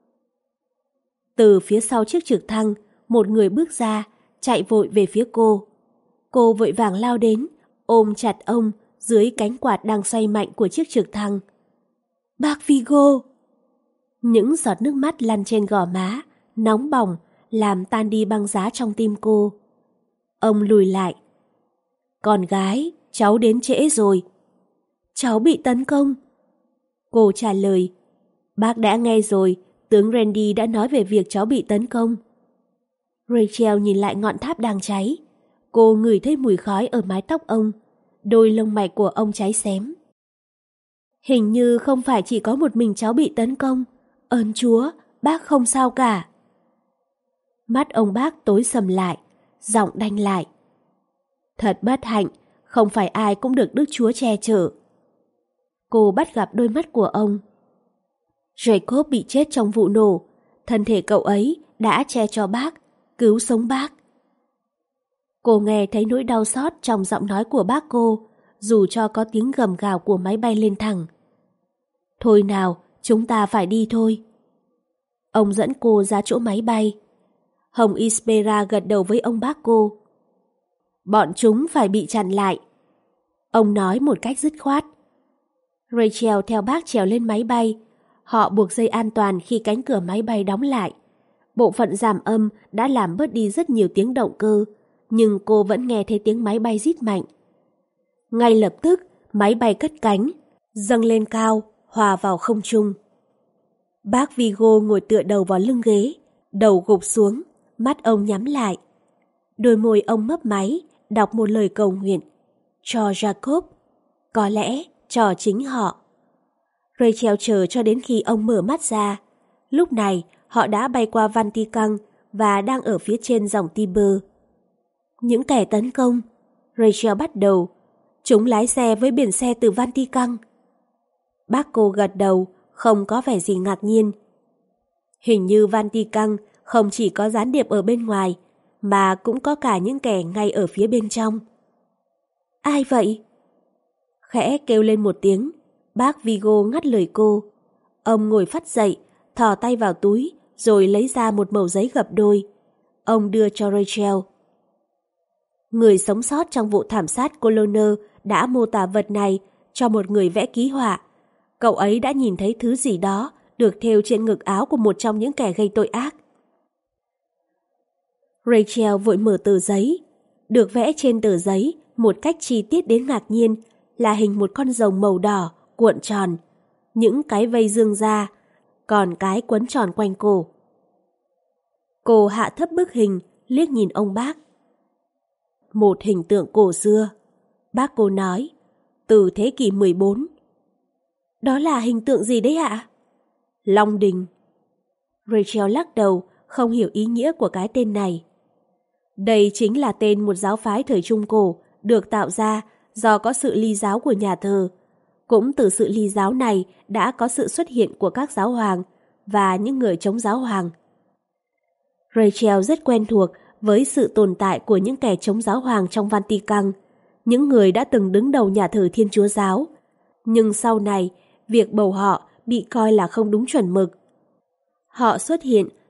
Từ phía sau chiếc trực thăng, một người bước ra, chạy vội về phía cô. Cô vội vàng lao đến, ôm chặt ông dưới cánh quạt đang xoay mạnh của chiếc trực thăng. Bác Vigo! Những giọt nước mắt lăn trên gò má, nóng bỏng, làm tan đi băng giá trong tim cô. Ông lùi lại. Con gái, cháu đến trễ rồi. Cháu bị tấn công. Cô trả lời. Bác đã nghe rồi, tướng Randy đã nói về việc cháu bị tấn công. Rachel nhìn lại ngọn tháp đang cháy. Cô ngửi thấy mùi khói ở mái tóc ông. Đôi lông mày của ông cháy xém. Hình như không phải chỉ có một mình cháu bị tấn công. Ơn Chúa, bác không sao cả. Mắt ông bác tối sầm lại, giọng đanh lại. Thật bất hạnh, không phải ai cũng được Đức Chúa che chở. Cô bắt gặp đôi mắt của ông. Jacob bị chết trong vụ nổ, thân thể cậu ấy đã che cho bác, cứu sống bác. Cô nghe thấy nỗi đau xót trong giọng nói của bác cô, dù cho có tiếng gầm gào của máy bay lên thẳng. Thôi nào, chúng ta phải đi thôi. Ông dẫn cô ra chỗ máy bay. Hồng Ispera gật đầu với ông bác cô. Bọn chúng phải bị chặn lại. Ông nói một cách dứt khoát. Rachel theo bác trèo lên máy bay. Họ buộc dây an toàn khi cánh cửa máy bay đóng lại. Bộ phận giảm âm đã làm bớt đi rất nhiều tiếng động cơ, nhưng cô vẫn nghe thấy tiếng máy bay rít mạnh. Ngay lập tức, máy bay cất cánh, dâng lên cao, hòa vào không trung. Bác Vigo ngồi tựa đầu vào lưng ghế, đầu gục xuống, mắt ông nhắm lại. Đôi môi ông mấp máy, đọc một lời cầu nguyện. Cho Jacob, có lẽ cho chính họ. Rachel chờ cho đến khi ông mở mắt ra. Lúc này, họ đã bay qua Vantican và đang ở phía trên dòng Tiber. Những kẻ tấn công, Rachel bắt đầu. Chúng lái xe với biển xe từ Vantican. Bác cô gật đầu, không có vẻ gì ngạc nhiên. Hình như Vantican không chỉ có gián điệp ở bên ngoài, mà cũng có cả những kẻ ngay ở phía bên trong. Ai vậy? Khẽ kêu lên một tiếng, bác Vigo ngắt lời cô. Ông ngồi phắt dậy, thò tay vào túi, rồi lấy ra một mẩu giấy gập đôi. Ông đưa cho Rachel. Người sống sót trong vụ thảm sát Coloner đã mô tả vật này cho một người vẽ ký họa. Cậu ấy đã nhìn thấy thứ gì đó được thêu trên ngực áo của một trong những kẻ gây tội ác. Rachel vội mở tờ giấy. Được vẽ trên tờ giấy một cách chi tiết đến ngạc nhiên là hình một con rồng màu đỏ cuộn tròn, những cái vây dương ra, còn cái quấn tròn quanh cổ. Cô hạ thấp bức hình, liếc nhìn ông bác. Một hình tượng cổ xưa, bác cô nói, từ thế kỷ mười bốn. Đó là hình tượng gì đấy ạ? Long đình. Rachel lắc đầu, không hiểu ý nghĩa của cái tên này. Đây chính là tên một giáo phái thời Trung Cổ được tạo ra do có sự ly giáo của nhà thờ. Cũng từ sự ly giáo này đã có sự xuất hiện của các giáo hoàng và những người chống giáo hoàng. Rachel rất quen thuộc với sự tồn tại của những kẻ chống giáo hoàng trong Vatican, những người đã từng đứng đầu nhà thờ Thiên Chúa giáo. Nhưng sau này, việc bầu họ bị coi là không đúng chuẩn mực. Họ xuất hiện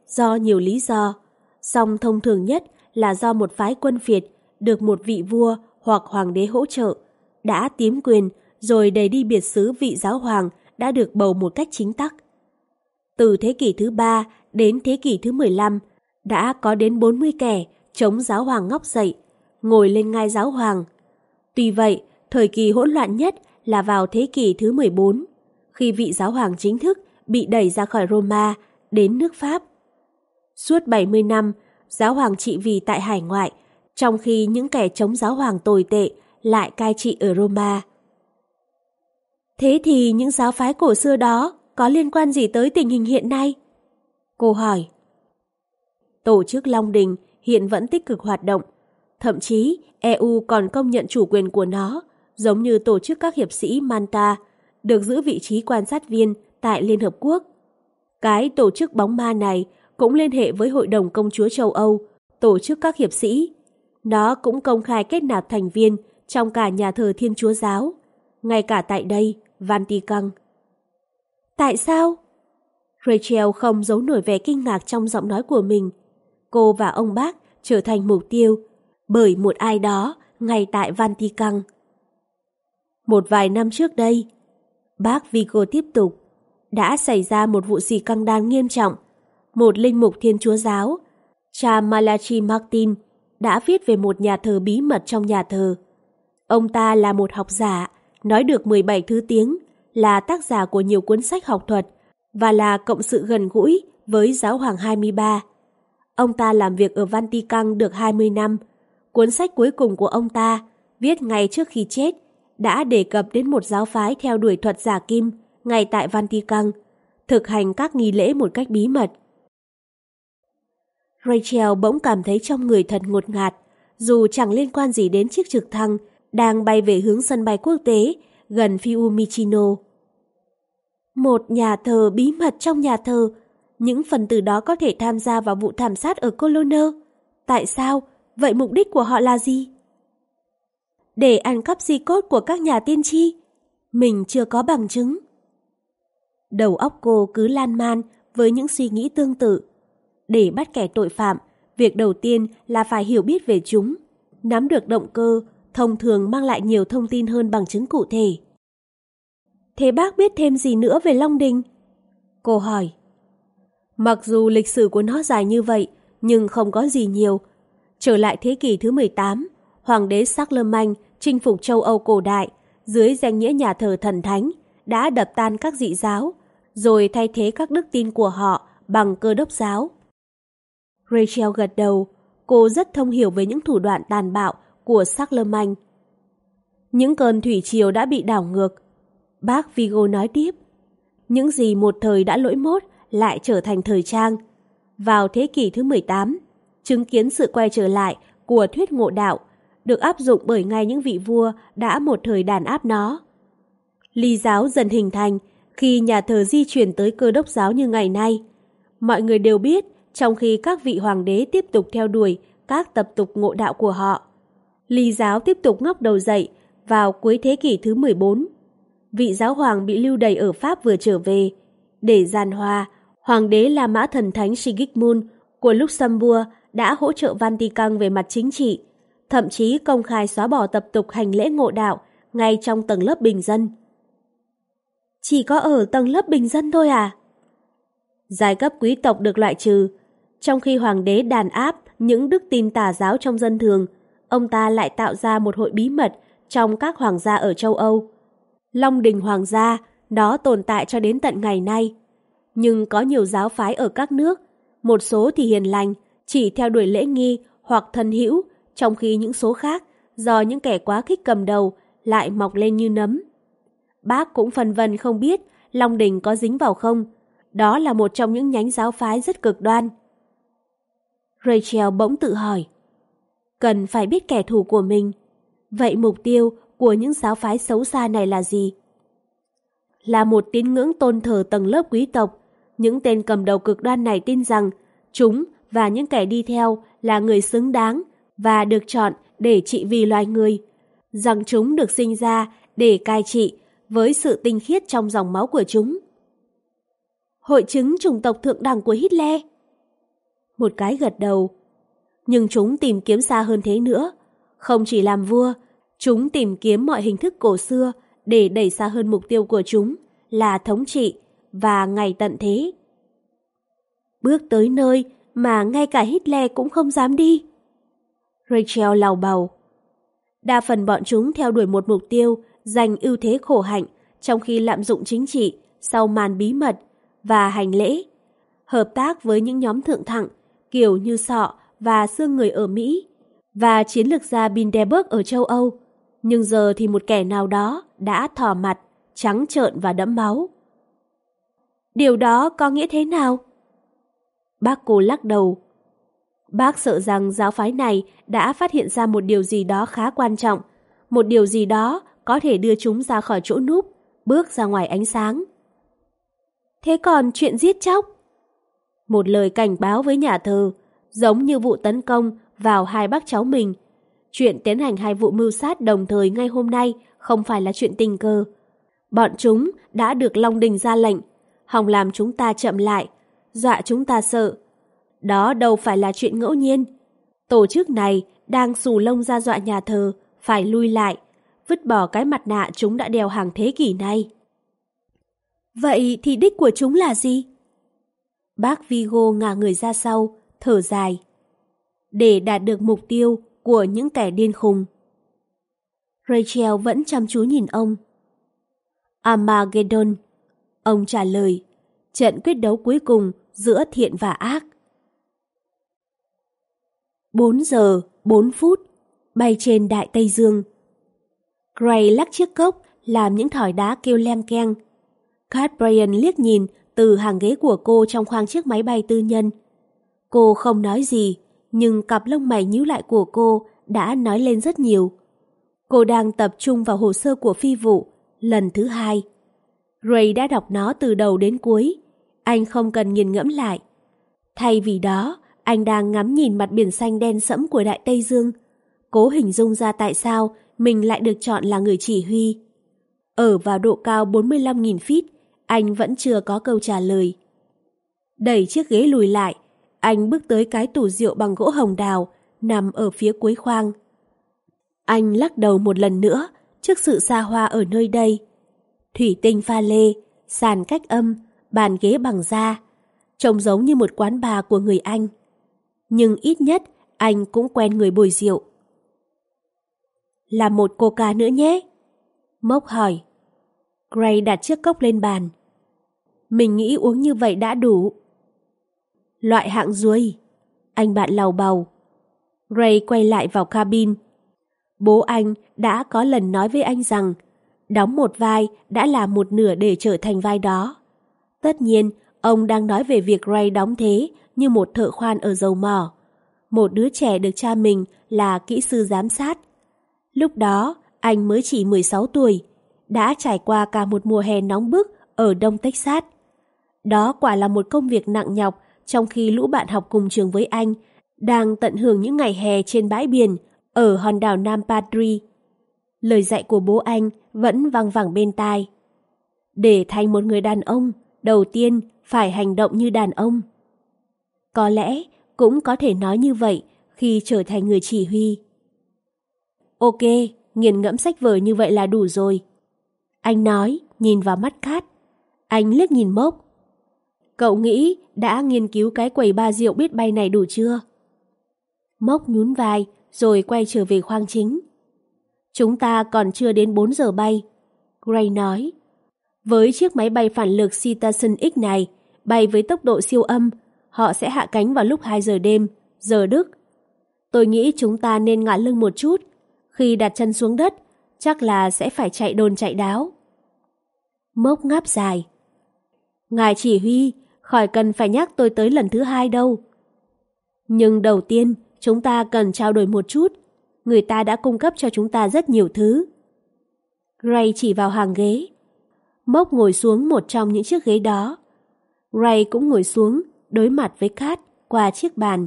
do nhiều lý do, song thông thường nhất là do một phái quân phiệt được một vị vua hoặc hoàng đế hỗ trợ, đã tiếm quyền rồi đẩy đi biệt xứ vị giáo hoàng đã được bầu một cách chính tắc. Từ thế kỷ thứ ba đến thế kỷ thứ mười lăm, đã có đến bốn mươi kẻ chống giáo hoàng ngóc dậy, ngồi lên ngai giáo hoàng. Tuy vậy, thời kỳ hỗn loạn nhất là vào thế kỷ thứ mười bốn, khi vị giáo hoàng chính thức bị đẩy ra khỏi Roma đến nước Pháp. Suốt bảy mươi năm, giáo hoàng trị vì tại hải ngoại, trong khi những kẻ chống giáo hoàng tồi tệ lại cai trị ở Roma. Thế thì những giáo phái cổ xưa đó có liên quan gì tới tình hình hiện nay? Cô hỏi. Tổ chức Long Đình hiện vẫn tích cực hoạt động, thậm chí e u còn công nhận chủ quyền của nó, giống như tổ chức các hiệp sĩ Malta, được giữ vị trí quan sát viên tại Liên Hợp Quốc. Cái tổ chức bóng ma này cũng liên hệ với Hội đồng Công chúa châu Âu, tổ chức các hiệp sĩ. Nó cũng công khai kết nạp thành viên trong cả nhà thờ Thiên Chúa Giáo, ngay cả tại đây, Vatican. Tại sao? Rachel không giấu nổi vẻ kinh ngạc trong giọng nói của mình. Cô và ông bác trở thành mục tiêu bởi một ai đó ngay tại Vatican. Một vài năm trước đây, bác Vigo tiếp tục, đã xảy ra một vụ xì căng đan nghiêm trọng. Một linh mục Thiên Chúa Giáo, cha Malachi Martin, đã viết về một nhà thờ bí mật trong nhà thờ. Ông ta là một học giả, nói được mười bảy thứ tiếng, là tác giả của nhiều cuốn sách học thuật và là cộng sự gần gũi với giáo hoàng hai mươi ba. Ông ta làm việc ở Vatican được hai mươi năm. Cuốn sách cuối cùng của ông ta, viết ngay trước khi chết, đã đề cập đến một giáo phái theo đuổi thuật giả kim ngay tại Vatican, thực hành các nghi lễ một cách bí mật. Rachel bỗng cảm thấy trong người thật ngột ngạt, dù chẳng liên quan gì đến chiếc trực thăng đang bay về hướng sân bay quốc tế gần Fiumicino. Một nhà thờ bí mật trong nhà thờ, những phần tử đó có thể tham gia vào vụ thảm sát ở Cologne. Tại sao? Vậy mục đích của họ là gì? Để ăn cắp di cốt của các nhà tiên tri. Mình chưa có bằng chứng. Đầu óc cô cứ lan man với những suy nghĩ tương tự. Để bắt kẻ tội phạm, việc đầu tiên là phải hiểu biết về chúng. Nắm được động cơ, thông thường mang lại nhiều thông tin hơn bằng chứng cụ thể. Thế bác biết thêm gì nữa về Long Đình? Cô hỏi. Mặc dù lịch sử của nó dài như vậy, nhưng không có gì nhiều. Trở lại thế kỷ thứ mười tám, Hoàng đế Charlemagne chinh phục châu Âu cổ đại dưới danh nghĩa nhà thờ thần thánh, đã đập tan các dị giáo, rồi thay thế các đức tin của họ bằng Cơ đốc giáo. Rachel gật đầu, cô rất thông hiểu về những thủ đoạn tàn bạo của Charlemagne. Những cơn thủy triều đã bị đảo ngược. Bác Vigo nói tiếp, những gì một thời đã lỗi mốt lại trở thành thời trang. Vào thế kỷ thứ mười tám, chứng kiến sự quay trở lại của thuyết ngộ đạo, được áp dụng bởi ngay những vị vua đã một thời đàn áp nó. Ly giáo dần hình thành khi nhà thờ di chuyển tới Cơ đốc giáo như ngày nay. Mọi người đều biết, trong khi các vị hoàng đế tiếp tục theo đuổi các tập tục ngộ đạo của họ, Ly giáo tiếp tục ngóc đầu dậy vào cuối thế kỷ thứ mười bốn. Vị giáo hoàng bị lưu đày ở Pháp vừa trở về. Để giàn hòa, hoàng đế La Mã thần thánh Sigismund của Luxembourg đã hỗ trợ Vatican về mặt chính trị, thậm chí công khai xóa bỏ tập tục hành lễ ngộ đạo ngay trong tầng lớp bình dân. Chỉ có ở tầng lớp bình dân thôi à? Giai cấp quý tộc được loại trừ. Trong khi hoàng đế đàn áp những đức tin tà giáo trong dân thường, ông ta lại tạo ra một hội bí mật trong các hoàng gia ở châu Âu. Long Đình Hoàng gia, nó tồn tại cho đến tận ngày nay. Nhưng có nhiều giáo phái ở các nước, một số thì hiền lành, chỉ theo đuổi lễ nghi hoặc thân hữu, trong khi những số khác, do những kẻ quá khích cầm đầu, lại mọc lên như nấm. Bác cũng phân vân không biết Long Đình có dính vào không. Đó là một trong những nhánh giáo phái rất cực đoan. Rachel bỗng tự hỏi, cần phải biết kẻ thù của mình. Vậy mục tiêu của những giáo phái xấu xa này là gì? Là một tín ngưỡng tôn thờ tầng lớp quý tộc. Những tên cầm đầu cực đoan này tin rằng chúng và những kẻ đi theo là người xứng đáng và được chọn để trị vì loài người, rằng chúng được sinh ra để cai trị với sự tinh khiết trong dòng máu của chúng. Hội chứng chủng tộc thượng đẳng của Hitler. một cái gật đầu. Nhưng chúng tìm kiếm xa hơn thế nữa. Không chỉ làm vua, chúng tìm kiếm mọi hình thức cổ xưa để đẩy xa hơn mục tiêu của chúng là thống trị và ngày tận thế. Bước tới nơi mà ngay cả Hitler cũng không dám đi. Rachel lầu bầu. Đa phần bọn chúng theo đuổi một mục tiêu, giành ưu thế khổ hạnh trong khi lạm dụng chính trị sau màn bí mật và hành lễ, hợp tác với những nhóm thượng thặng kiểu như Sọ và xương người ở Mỹ và chiến lược gia Bilderberg ở châu Âu. Nhưng giờ thì một kẻ nào đó đã thò mặt, trắng trợn và đẫm máu. Điều đó có nghĩa thế nào? Bác cô lắc đầu. Bác sợ rằng giáo phái này đã phát hiện ra một điều gì đó khá quan trọng, một điều gì đó có thể đưa chúng ra khỏi chỗ núp, bước ra ngoài ánh sáng. Thế còn chuyện giết chóc? Một lời cảnh báo với nhà thờ, giống như vụ tấn công vào hai bác cháu mình. Chuyện tiến hành hai vụ mưu sát đồng thời ngay hôm nay không phải là chuyện tình cờ. Bọn chúng đã được Long Đình ra lệnh, hòng làm chúng ta chậm lại, dọa chúng ta sợ. Đó đâu phải là chuyện ngẫu nhiên. Tổ chức này đang xù lông ra dọa nhà thờ phải lui lại, vứt bỏ cái mặt nạ chúng đã đeo hàng thế kỷ nay. Vậy thì đích của chúng là gì? Bác Vigo ngả người ra sau, thở dài. Để đạt được mục tiêu của những kẻ điên khùng. Rachel vẫn chăm chú nhìn ông. Armageddon, ông trả lời, trận quyết đấu cuối cùng giữa thiện và ác. Bốn giờ, bốn phút, bay trên Đại Tây Dương. Gray lắc chiếc cốc, làm những thỏi đá kêu leng keng. Cat Bryan liếc nhìn từ hàng ghế của cô trong khoang chiếc máy bay tư nhân. Cô không nói gì, nhưng cặp lông mày nhíu lại của cô đã nói lên rất nhiều. Cô đang tập trung vào hồ sơ của phi vụ, lần thứ hai. Ray đã đọc nó từ đầu đến cuối, anh không cần nghiền ngẫm lại. Thay vì đó, anh đang ngắm nhìn mặt biển xanh đen sẫm của Đại Tây Dương, cố hình dung ra tại sao mình lại được chọn là người chỉ huy. Ở vào độ cao bốn mươi lăm nghìn feet, anh vẫn chưa có câu trả lời. Đẩy chiếc ghế lùi lại, anh bước tới cái tủ rượu bằng gỗ hồng đào nằm ở phía cuối khoang. Anh lắc đầu một lần nữa trước sự xa hoa ở nơi đây. Thủy tinh pha lê, sàn cách âm, bàn ghế bằng da, trông giống như một quán bar của người Anh. Nhưng ít nhất anh cũng quen người bồi rượu. Làm một coca nữa nhé. Mốc hỏi. Gray đặt chiếc cốc lên bàn. Mình nghĩ uống như vậy đã đủ. Loại hạng ruồi. Anh bạn lầu bầu. Ray quay lại vào cabin. Bố anh đã có lần nói với anh rằng đóng một vai đã là một nửa để trở thành vai đó. Tất nhiên, ông đang nói về việc Ray đóng thế như một thợ khoan ở dầu mỏ. Một đứa trẻ được cha mình là kỹ sư giám sát. Lúc đó, anh mới chỉ mười sáu tuổi, đã trải qua cả một mùa hè nóng bức ở Đông Texas. Đó quả là một công việc nặng nhọc trong khi lũ bạn học cùng trường với anh đang tận hưởng những ngày hè trên bãi biển ở hòn đảo Nam Padre. Lời dạy của bố anh vẫn văng vẳng bên tai. Để thành một người đàn ông, đầu tiên phải hành động như đàn ông. Có lẽ cũng có thể nói như vậy khi trở thành người chỉ huy. Ok, nghiền ngẫm sách vở như vậy là đủ rồi. Anh nói, nhìn vào mắt Cat. Anh liếc nhìn Mốc. Cậu nghĩ đã nghiên cứu cái quầy ba rượu biết bay này đủ chưa? Mốc nhún vai rồi quay trở về khoang chính. Chúng ta còn chưa đến bốn giờ bay, Gray nói. Với chiếc máy bay phản lực Citation X này, bay với tốc độ siêu âm, họ sẽ hạ cánh vào lúc hai giờ đêm, giờ Đức. Tôi nghĩ chúng ta nên ngả lưng một chút. Khi đặt chân xuống đất, chắc là sẽ phải chạy đôn chạy đáo. Mốc ngáp dài. Ngài chỉ huy, khỏi cần phải nhắc tôi tới lần thứ hai đâu. Nhưng đầu tiên, chúng ta cần trao đổi một chút. Người ta đã cung cấp cho chúng ta rất nhiều thứ. Gray chỉ vào hàng ghế. Mốc ngồi xuống một trong những chiếc ghế đó. Gray cũng ngồi xuống, đối mặt với Cat qua chiếc bàn.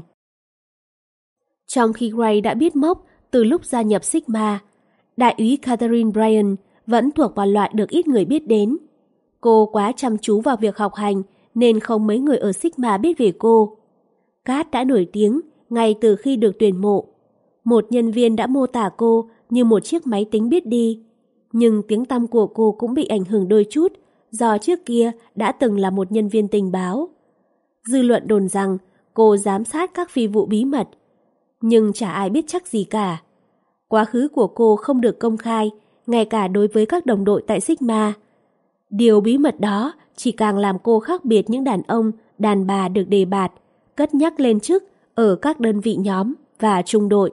Trong khi Gray đã biết Mốc từ lúc gia nhập Sigma, đại úy Catherine Bryan vẫn thuộc vào loại được ít người biết đến. Cô quá chăm chú vào việc học hành nên không mấy người ở Sigma biết về cô. Kat đã nổi tiếng ngay từ khi được tuyển mộ. Một nhân viên đã mô tả cô như một chiếc máy tính biết đi. Nhưng tiếng tăm của cô cũng bị ảnh hưởng đôi chút do trước kia đã từng là một nhân viên tình báo. Dư luận đồn rằng cô giám sát các phi vụ bí mật. Nhưng chả ai biết chắc gì cả. Quá khứ của cô không được công khai, ngay cả đối với các đồng đội tại Sigma. Điều bí mật đó chỉ càng làm cô khác biệt những đàn ông, đàn bà được đề bạt, cất nhắc lên chức ở các đơn vị nhóm và trung đội.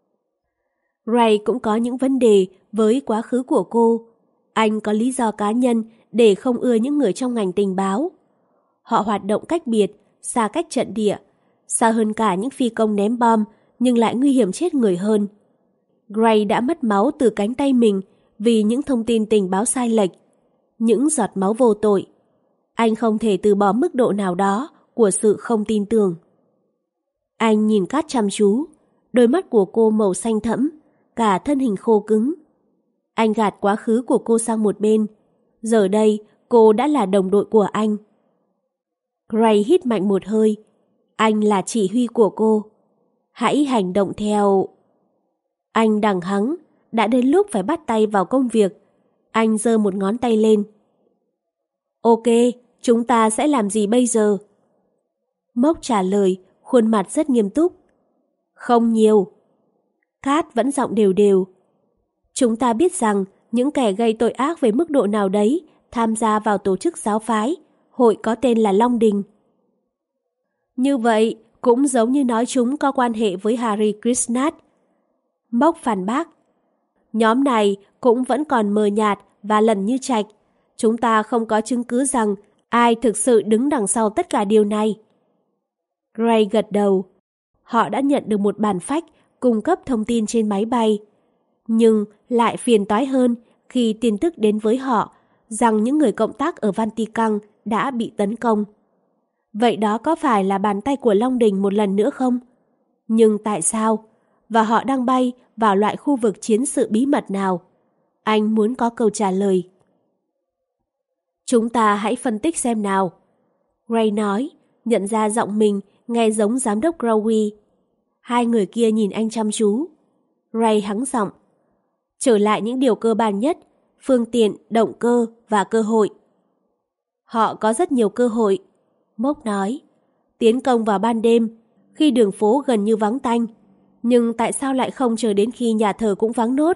Ray cũng có những vấn đề với quá khứ của cô. Anh có lý do cá nhân để không ưa những người trong ngành tình báo. Họ hoạt động cách biệt, xa cách trận địa, xa hơn cả những phi công ném bom nhưng lại nguy hiểm chết người hơn. Gray đã mất máu từ cánh tay mình vì những thông tin tình báo sai lệch, những giọt máu vô tội. Anh không thể từ bỏ mức độ nào đó của sự không tin tưởng. Anh nhìn Kat chăm chú, đôi mắt của cô màu xanh thẫm, cả thân hình khô cứng. Anh gạt quá khứ của cô sang một bên. Giờ đây, cô đã là đồng đội của anh. Gray hít mạnh một hơi. Anh là chỉ huy của cô. Hãy hành động theo... Anh đằng hắng, đã đến lúc phải bắt tay vào công việc. Anh giơ một ngón tay lên. Ok, chúng ta sẽ làm gì bây giờ? Mốc trả lời, khuôn mặt rất nghiêm túc. Không nhiều. Kat vẫn giọng đều đều. Chúng ta biết rằng những kẻ gây tội ác về mức độ nào đấy tham gia vào tổ chức giáo phái, hội có tên là Long Đình. Như vậy, cũng giống như nói chúng có quan hệ với Hare Krishnat. Mốc phản bác. Nhóm này cũng vẫn còn mờ nhạt và lẩn như trạch. Chúng ta không có chứng cứ rằng ai thực sự đứng đằng sau tất cả điều này. Gray gật đầu. Họ đã nhận được một bản phách cung cấp thông tin trên máy bay. Nhưng lại phiền toái hơn khi tin tức đến với họ rằng những người cộng tác ở Vatican đã bị tấn công. Vậy đó có phải là bàn tay của Long Đình một lần nữa không? Nhưng tại sao? Và họ đang bay vào loại khu vực chiến sự bí mật nào? Anh muốn có câu trả lời. Chúng ta hãy phân tích xem nào. Gray nói, nhận ra giọng mình nghe giống giám đốc Crowley. Hai người kia nhìn anh chăm chú. Gray hắng giọng. Trở lại những điều cơ bản nhất, phương tiện, động cơ và cơ hội. Họ có rất nhiều cơ hội. Mốc nói. Tiến công vào ban đêm, khi đường phố gần như vắng tanh. Nhưng tại sao lại không chờ đến khi nhà thờ cũng vắng nốt?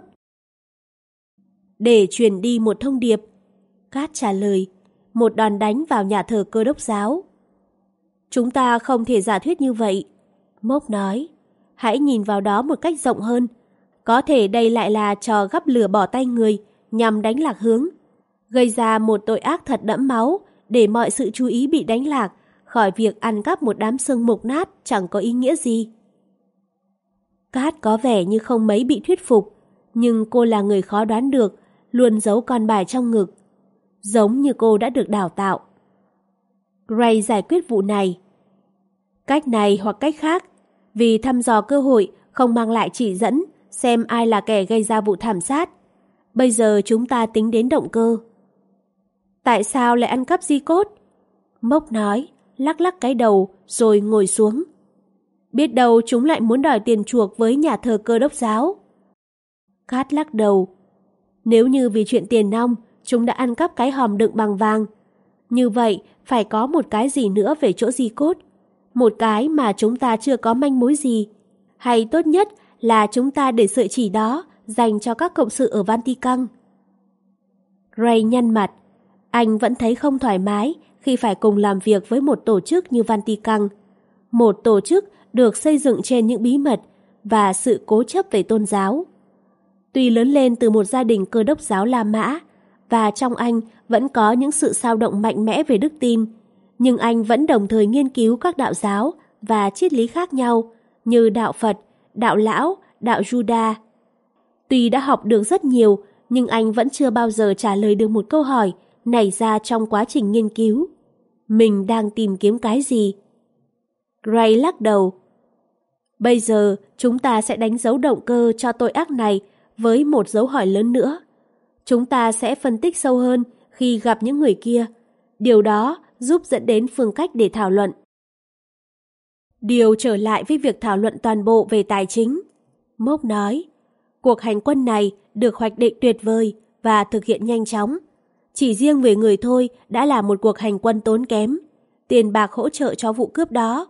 Để truyền đi một thông điệp. Kat trả lời. Một đòn đánh vào nhà thờ Cơ đốc giáo. Chúng ta không thể giả thuyết như vậy. Mốc nói. Hãy nhìn vào đó một cách rộng hơn. Có thể đây lại là trò gắp lửa bỏ tay người nhằm đánh lạc hướng. Gây ra một tội ác thật đẫm máu để mọi sự chú ý bị đánh lạc khỏi việc ăn cắp một đám xương mục nát chẳng có ý nghĩa gì. Kat có vẻ như không mấy bị thuyết phục, nhưng cô là người khó đoán được, luôn giấu con bài trong ngực. Giống như cô đã được đào tạo. Gray giải quyết vụ này. Cách này hoặc cách khác, vì thăm dò cơ hội không mang lại chỉ dẫn xem ai là kẻ gây ra vụ thảm sát. Bây giờ chúng ta tính đến động cơ. Tại sao lại ăn cắp di cốt? Mốc nói, lắc lắc cái đầu rồi ngồi xuống. Biết đâu chúng lại muốn đòi tiền chuộc với nhà thờ Cơ đốc giáo. Kat lắc đầu. Nếu như vì chuyện tiền nong, chúng đã ăn cắp cái hòm đựng bằng vàng. Như vậy, phải có một cái gì nữa về chỗ di cốt. Một cái mà chúng ta chưa có manh mối gì. Hay tốt nhất là chúng ta để sợi chỉ đó dành cho các cộng sự ở Vatican. Ray nhăn mặt. Anh vẫn thấy không thoải mái khi phải cùng làm việc với một tổ chức như Vatican. Một tổ chức được xây dựng trên những bí mật và sự cố chấp về tôn giáo. Tuy lớn lên từ một gia đình Cơ đốc giáo La Mã, và trong anh vẫn có những sự xao động mạnh mẽ về đức tin, nhưng anh vẫn đồng thời nghiên cứu các đạo giáo và triết lý khác nhau như đạo Phật, đạo Lão, đạo Juda. Tuy đã học được rất nhiều, nhưng anh vẫn chưa bao giờ trả lời được một câu hỏi nảy ra trong quá trình nghiên cứu. Mình đang tìm kiếm cái gì? Gray lắc đầu. Bây giờ chúng ta sẽ đánh dấu động cơ cho tội ác này với một dấu hỏi lớn nữa. Chúng ta sẽ phân tích sâu hơn khi gặp những người kia. Điều đó giúp dẫn đến phương cách để thảo luận. Điều trở lại với việc thảo luận toàn bộ về tài chính. Mốc nói, cuộc hành quân này được hoạch định tuyệt vời và thực hiện nhanh chóng. Chỉ riêng về người thôi đã là một cuộc hành quân tốn kém. Tiền bạc hỗ trợ cho vụ cướp đó.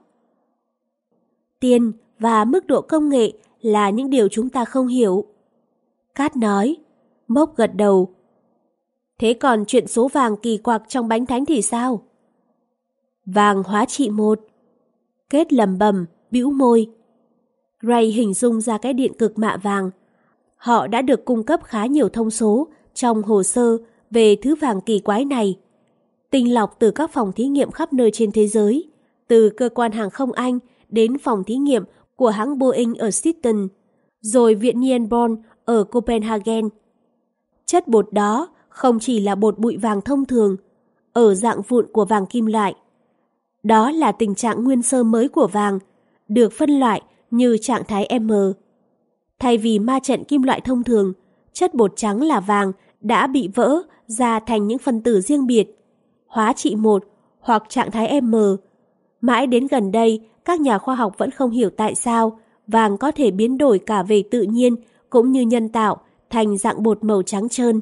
Tiền và mức độ công nghệ là những điều chúng ta không hiểu. Cát nói. Mốc gật đầu. Thế còn chuyện số vàng kỳ quặc trong bánh thánh thì sao? Vàng hóa trị một. Kết lầm bầm, bĩu môi. Ray hình dung ra cái điện cực mạ vàng. Họ đã được cung cấp khá nhiều thông số trong hồ sơ về thứ vàng kỳ quái này. Tinh lọc từ các phòng thí nghiệm khắp nơi trên thế giới, từ cơ quan hàng không Anh đến phòng thí nghiệm của hãng Boeing ở Sydney, rồi viện Nienborn ở Copenhagen. Chất bột đó không chỉ là bột bụi vàng thông thường, ở dạng vụn của vàng kim loại. Đó là tình trạng nguyên sơ mới của vàng, được phân loại như trạng thái M. Thay vì ma trận kim loại thông thường, chất bột trắng là vàng đã bị vỡ ra thành những phân tử riêng biệt, hóa trị một hoặc trạng thái M. Mãi đến gần đây, các nhà khoa học vẫn không hiểu tại sao vàng có thể biến đổi cả về tự nhiên cũng như nhân tạo thành dạng bột màu trắng trơn.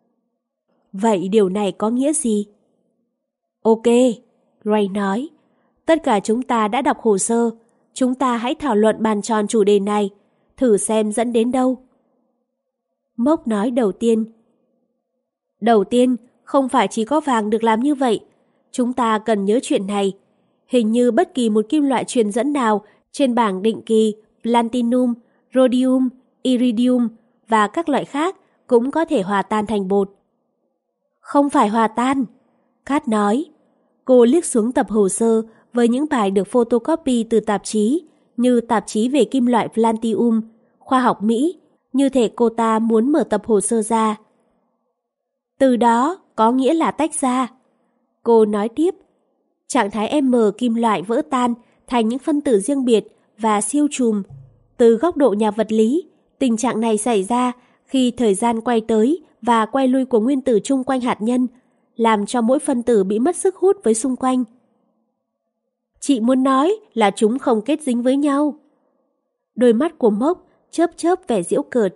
Vậy điều này có nghĩa gì? Ok, Ray nói. Tất cả chúng ta đã đọc hồ sơ. Chúng ta hãy thảo luận bàn tròn chủ đề này, thử xem dẫn đến đâu. Mốc nói đầu tiên. Đầu tiên, không phải chỉ có vàng được làm như vậy. Chúng ta cần nhớ chuyện này. Hình như bất kỳ một kim loại truyền dẫn nào trên bảng định kỳ platinum, rhodium, iridium và các loại khác cũng có thể hòa tan thành bột. Không phải hòa tan, Kat nói. Cô liếc xuống tập hồ sơ với những bài được photocopy từ tạp chí như tạp chí về kim loại platinum, khoa học Mỹ, như thể cô ta muốn mở tập hồ sơ ra. Từ đó có nghĩa là tách ra. Cô nói tiếp, trạng thái M kim loại vỡ tan thành những phân tử riêng biệt và siêu trùm. Từ góc độ nhà vật lý, tình trạng này xảy ra khi thời gian quay tới và quay lui của nguyên tử chung quanh hạt nhân, làm cho mỗi phân tử bị mất sức hút với xung quanh. Chị muốn nói là chúng không kết dính với nhau. Đôi mắt của Mốc chớp chớp vẻ giễu cợt.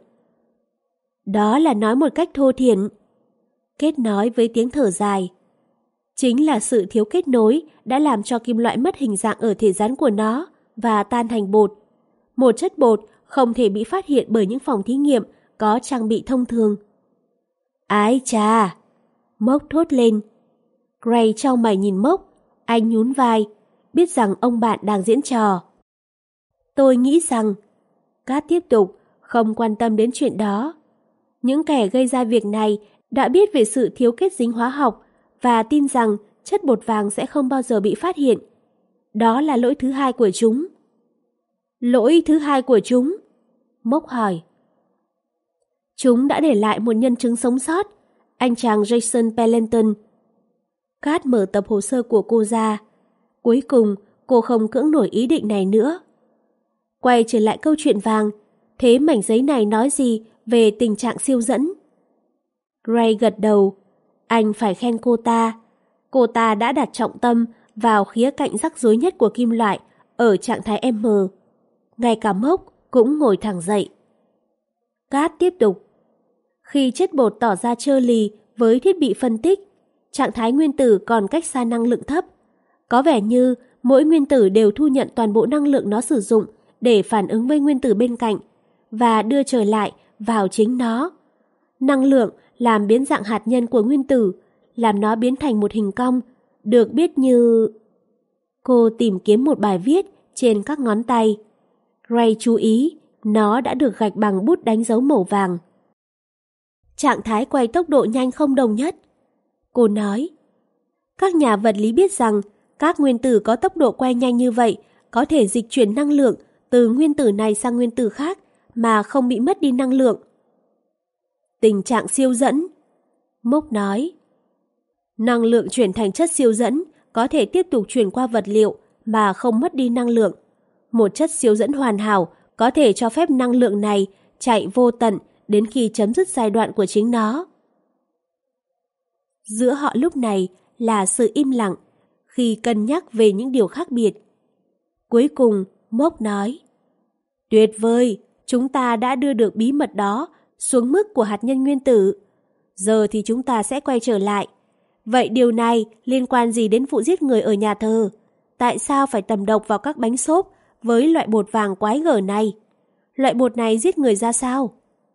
Đó là nói một cách thô thiển. Kết nói với tiếng thở dài. Chính là sự thiếu kết nối đã làm cho kim loại mất hình dạng ở thể rắn của nó và tan thành bột. Một chất bột không thể bị phát hiện bởi những phòng thí nghiệm có trang bị thông thường. Ái chà! Mốc thốt lên. Gray chau mày nhìn Mốc, anh nhún vai, biết rằng ông bạn đang diễn trò. Tôi nghĩ rằng, Kat tiếp tục, không quan tâm đến chuyện đó. Những kẻ gây ra việc này đã biết về sự thiếu kết dính hóa học và tin rằng chất bột vàng sẽ không bao giờ bị phát hiện. Đó là lỗi thứ hai của chúng. Lỗi thứ hai của chúng? Mốc hỏi. Chúng đã để lại một nhân chứng sống sót, anh chàng Jason Pellenton. Kat mở tập hồ sơ của cô ra. Cuối cùng, cô không cưỡng nổi ý định này nữa. Quay trở lại câu chuyện vàng, thế mảnh giấy này nói gì về tình trạng siêu dẫn? Ray gật đầu. Anh phải khen cô ta. Cô ta đã đặt trọng tâm vào khía cạnh rắc rối nhất của kim loại ở trạng thái M. Ngay cả Mốc cũng ngồi thẳng dậy. Kat tiếp tục. Khi chất bột tỏ ra trơ lì với thiết bị phân tích, trạng thái nguyên tử còn cách xa năng lượng thấp. Có vẻ như mỗi nguyên tử đều thu nhận toàn bộ năng lượng nó sử dụng để phản ứng với nguyên tử bên cạnh và đưa trở lại vào chính nó. Năng lượng làm biến dạng hạt nhân của nguyên tử, làm nó biến thành một hình cong, được biết như... Cô tìm kiếm một bài viết trên các ngón tay. Ray chú ý, nó đã được gạch bằng bút đánh dấu màu vàng. Trạng thái quay tốc độ nhanh không đồng nhất. Cô nói, các nhà vật lý biết rằng các nguyên tử có tốc độ quay nhanh như vậy có thể dịch chuyển năng lượng từ nguyên tử này sang nguyên tử khác mà không bị mất đi năng lượng. Tình trạng siêu dẫn. Mốc nói, năng lượng chuyển thành chất siêu dẫn có thể tiếp tục chuyển qua vật liệu mà không mất đi năng lượng. Một chất siêu dẫn hoàn hảo có thể cho phép năng lượng này chạy vô tận đến khi chấm dứt giai đoạn của chính nó. Giữa họ lúc này là sự im lặng khi cân nhắc về những điều khác biệt. Cuối cùng, Mốc nói: Tuyệt vời, chúng ta đã đưa được bí mật đó xuống mức của hạt nhân nguyên tử. Giờ thì chúng ta sẽ quay trở lại. Vậy điều này liên quan gì đến vụ giết người ở nhà thờ? Tại sao phải tẩm độc vào các bánh xốp với loại bột vàng quái gở này? Loại bột này giết người ra sao?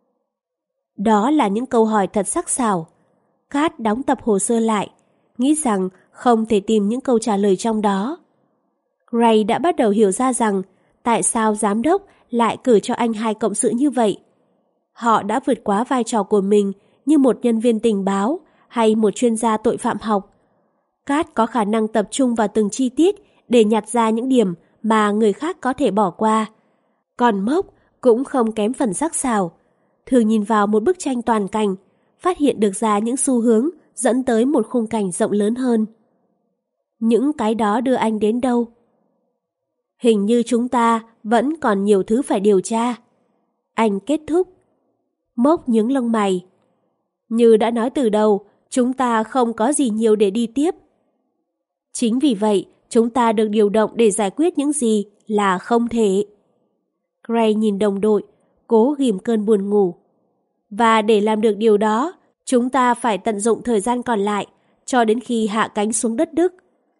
Đó là những câu hỏi thật sắc sảo. Kat đóng tập hồ sơ lại, nghĩ rằng không thể tìm những câu trả lời trong đó. Gray đã bắt đầu hiểu ra rằng tại sao giám đốc lại cử cho anh hai cộng sự như vậy. Họ đã vượt quá vai trò của mình như một nhân viên tình báo hay một chuyên gia tội phạm học. Kat có khả năng tập trung vào từng chi tiết để nhặt ra những điểm mà người khác có thể bỏ qua. Còn Mốc cũng không kém phần sắc sảo, thường nhìn vào một bức tranh toàn cảnh, phát hiện được ra những xu hướng dẫn tới một khung cảnh rộng lớn hơn. Những cái đó đưa anh đến đâu? Hình như chúng ta vẫn còn nhiều thứ phải điều tra. Anh kết thúc. Mốc nhướng lông mày. Như đã nói từ đầu, chúng ta không có gì nhiều để đi tiếp. Chính vì vậy, chúng ta được điều động để giải quyết những gì là không thể. Gray nhìn đồng đội, cố ghìm cơn buồn ngủ. Và để làm được điều đó, chúng ta phải tận dụng thời gian còn lại cho đến khi hạ cánh xuống đất Đức.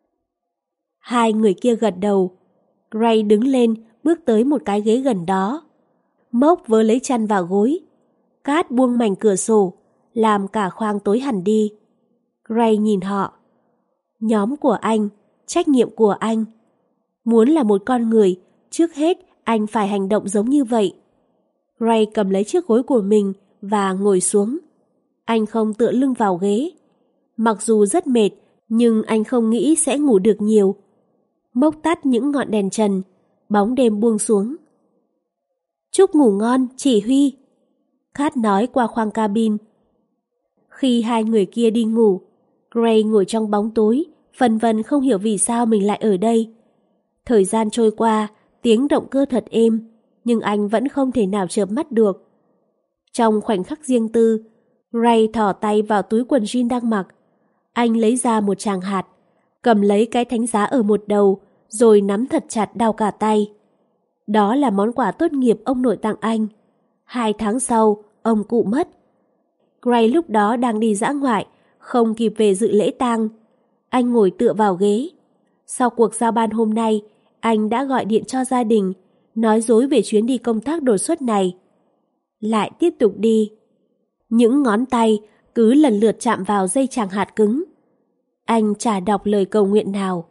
Hai người kia gật đầu. Gray đứng lên, bước tới một cái ghế gần đó. Mốc vớ lấy chăn vào gối. Kat buông mảnh cửa sổ, làm cả khoang tối hẳn đi. Gray nhìn họ. Nhóm của anh, trách nhiệm của anh. Muốn là một con người, trước hết anh phải hành động giống như vậy. Gray cầm lấy chiếc gối của mình và ngồi xuống. Anh không tựa lưng vào ghế. Mặc dù rất mệt, nhưng anh không nghĩ sẽ ngủ được nhiều. Mốc tắt những ngọn đèn trần, bóng đêm buông xuống. Chúc ngủ ngon, chỉ huy. Kat nói qua khoang cabin. Khi hai người kia đi ngủ, Gray ngồi trong bóng tối, phân vân không hiểu vì sao mình lại ở đây. Thời gian trôi qua, tiếng động cơ thật êm, nhưng anh vẫn không thể nào chợp mắt được. Trong khoảnh khắc riêng tư, Gray thò tay vào túi quần jean đang mặc. Anh lấy ra một tràng hạt, cầm lấy cái thánh giá ở một đầu, rồi nắm thật chặt đau cả tay. Đó là món quà tốt nghiệp ông nội tặng anh. Hai tháng sau, ông cụ mất. Gray lúc đó đang đi dã ngoại, không kịp về dự lễ tang. Anh ngồi tựa vào ghế. Sau cuộc giao ban hôm nay, anh đã gọi điện cho gia đình, nói dối về chuyến đi công tác đột xuất này. Lại tiếp tục đi. Những ngón tay cứ lần lượt chạm vào dây chàng hạt cứng. Anh chả đọc lời cầu nguyện nào.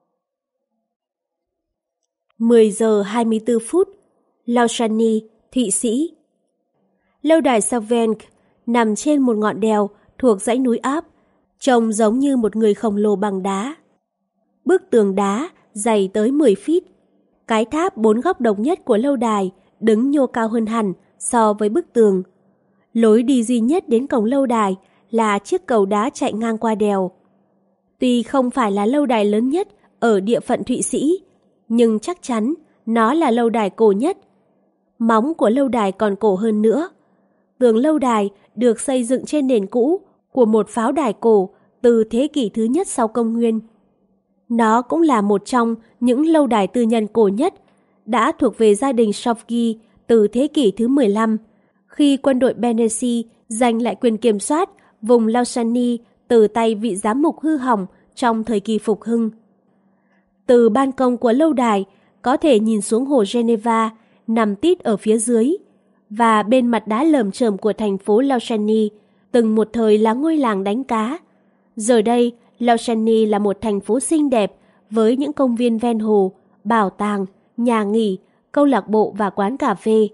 mười giờ hai mươi tư phút, Lausanne, Thụy Sĩ. Lâu đài Savenk nằm trên một ngọn đèo thuộc dãy núi Alp, trông giống như một người khổng lồ bằng đá. Bức tường đá dày tới mười feet. Cái tháp bốn góc độc nhất của lâu đài đứng nhô cao hơn hẳn so với bức tường. Lối đi duy nhất đến cổng lâu đài là chiếc cầu đá chạy ngang qua đèo. Tuy không phải là lâu đài lớn nhất ở địa phận Thụy Sĩ, nhưng chắc chắn nó là lâu đài cổ nhất. Móng của lâu đài còn cổ hơn nữa. Tường lâu đài được xây dựng trên nền cũ của một pháo đài cổ từ thế kỷ thứ nhất sau công nguyên. Nó cũng là một trong những lâu đài tư nhân cổ nhất, đã thuộc về gia đình Shovgi từ thế kỷ thứ mười lăm, khi quân đội Benesi giành lại quyền kiểm soát vùng Lausanne từ tay vị giám mục hư hỏng trong thời kỳ phục hưng. Từ ban công của lâu đài có thể nhìn xuống hồ Geneva nằm tít ở phía dưới, và bên mặt đá lởm chởm của thành phố Lausanne từng một thời là ngôi làng đánh cá. Giờ đây, Lausanne là một thành phố xinh đẹp với những công viên ven hồ, bảo tàng, nhà nghỉ, câu lạc bộ và quán cà phê.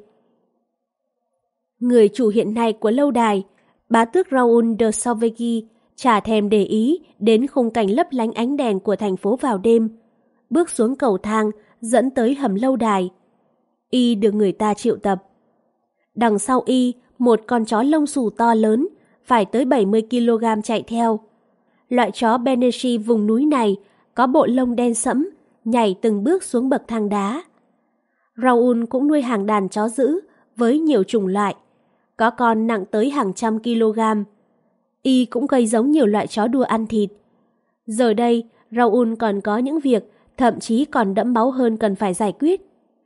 Người chủ hiện nay của lâu đài, bá tước Raoul de Sauvegy, chả thèm để ý đến khung cảnh lấp lánh ánh đèn của thành phố vào đêm. Bước xuống cầu thang dẫn tới hầm lâu đài. Y được người ta triệu tập. Đằng sau Y, một con chó lông xù to lớn, phải tới bảy mươi ki lô gam chạy theo. Loại chó Benesi vùng núi này có bộ lông đen sẫm, nhảy từng bước xuống bậc thang đá. Raoul cũng nuôi hàng đàn chó dữ với nhiều chủng loại, có con nặng tới hàng trăm kg. Y cũng gây giống nhiều loại chó đua ăn thịt. Giờ đây, Raoul còn có những việc thậm chí còn đẫm máu hơn cần phải giải quyết.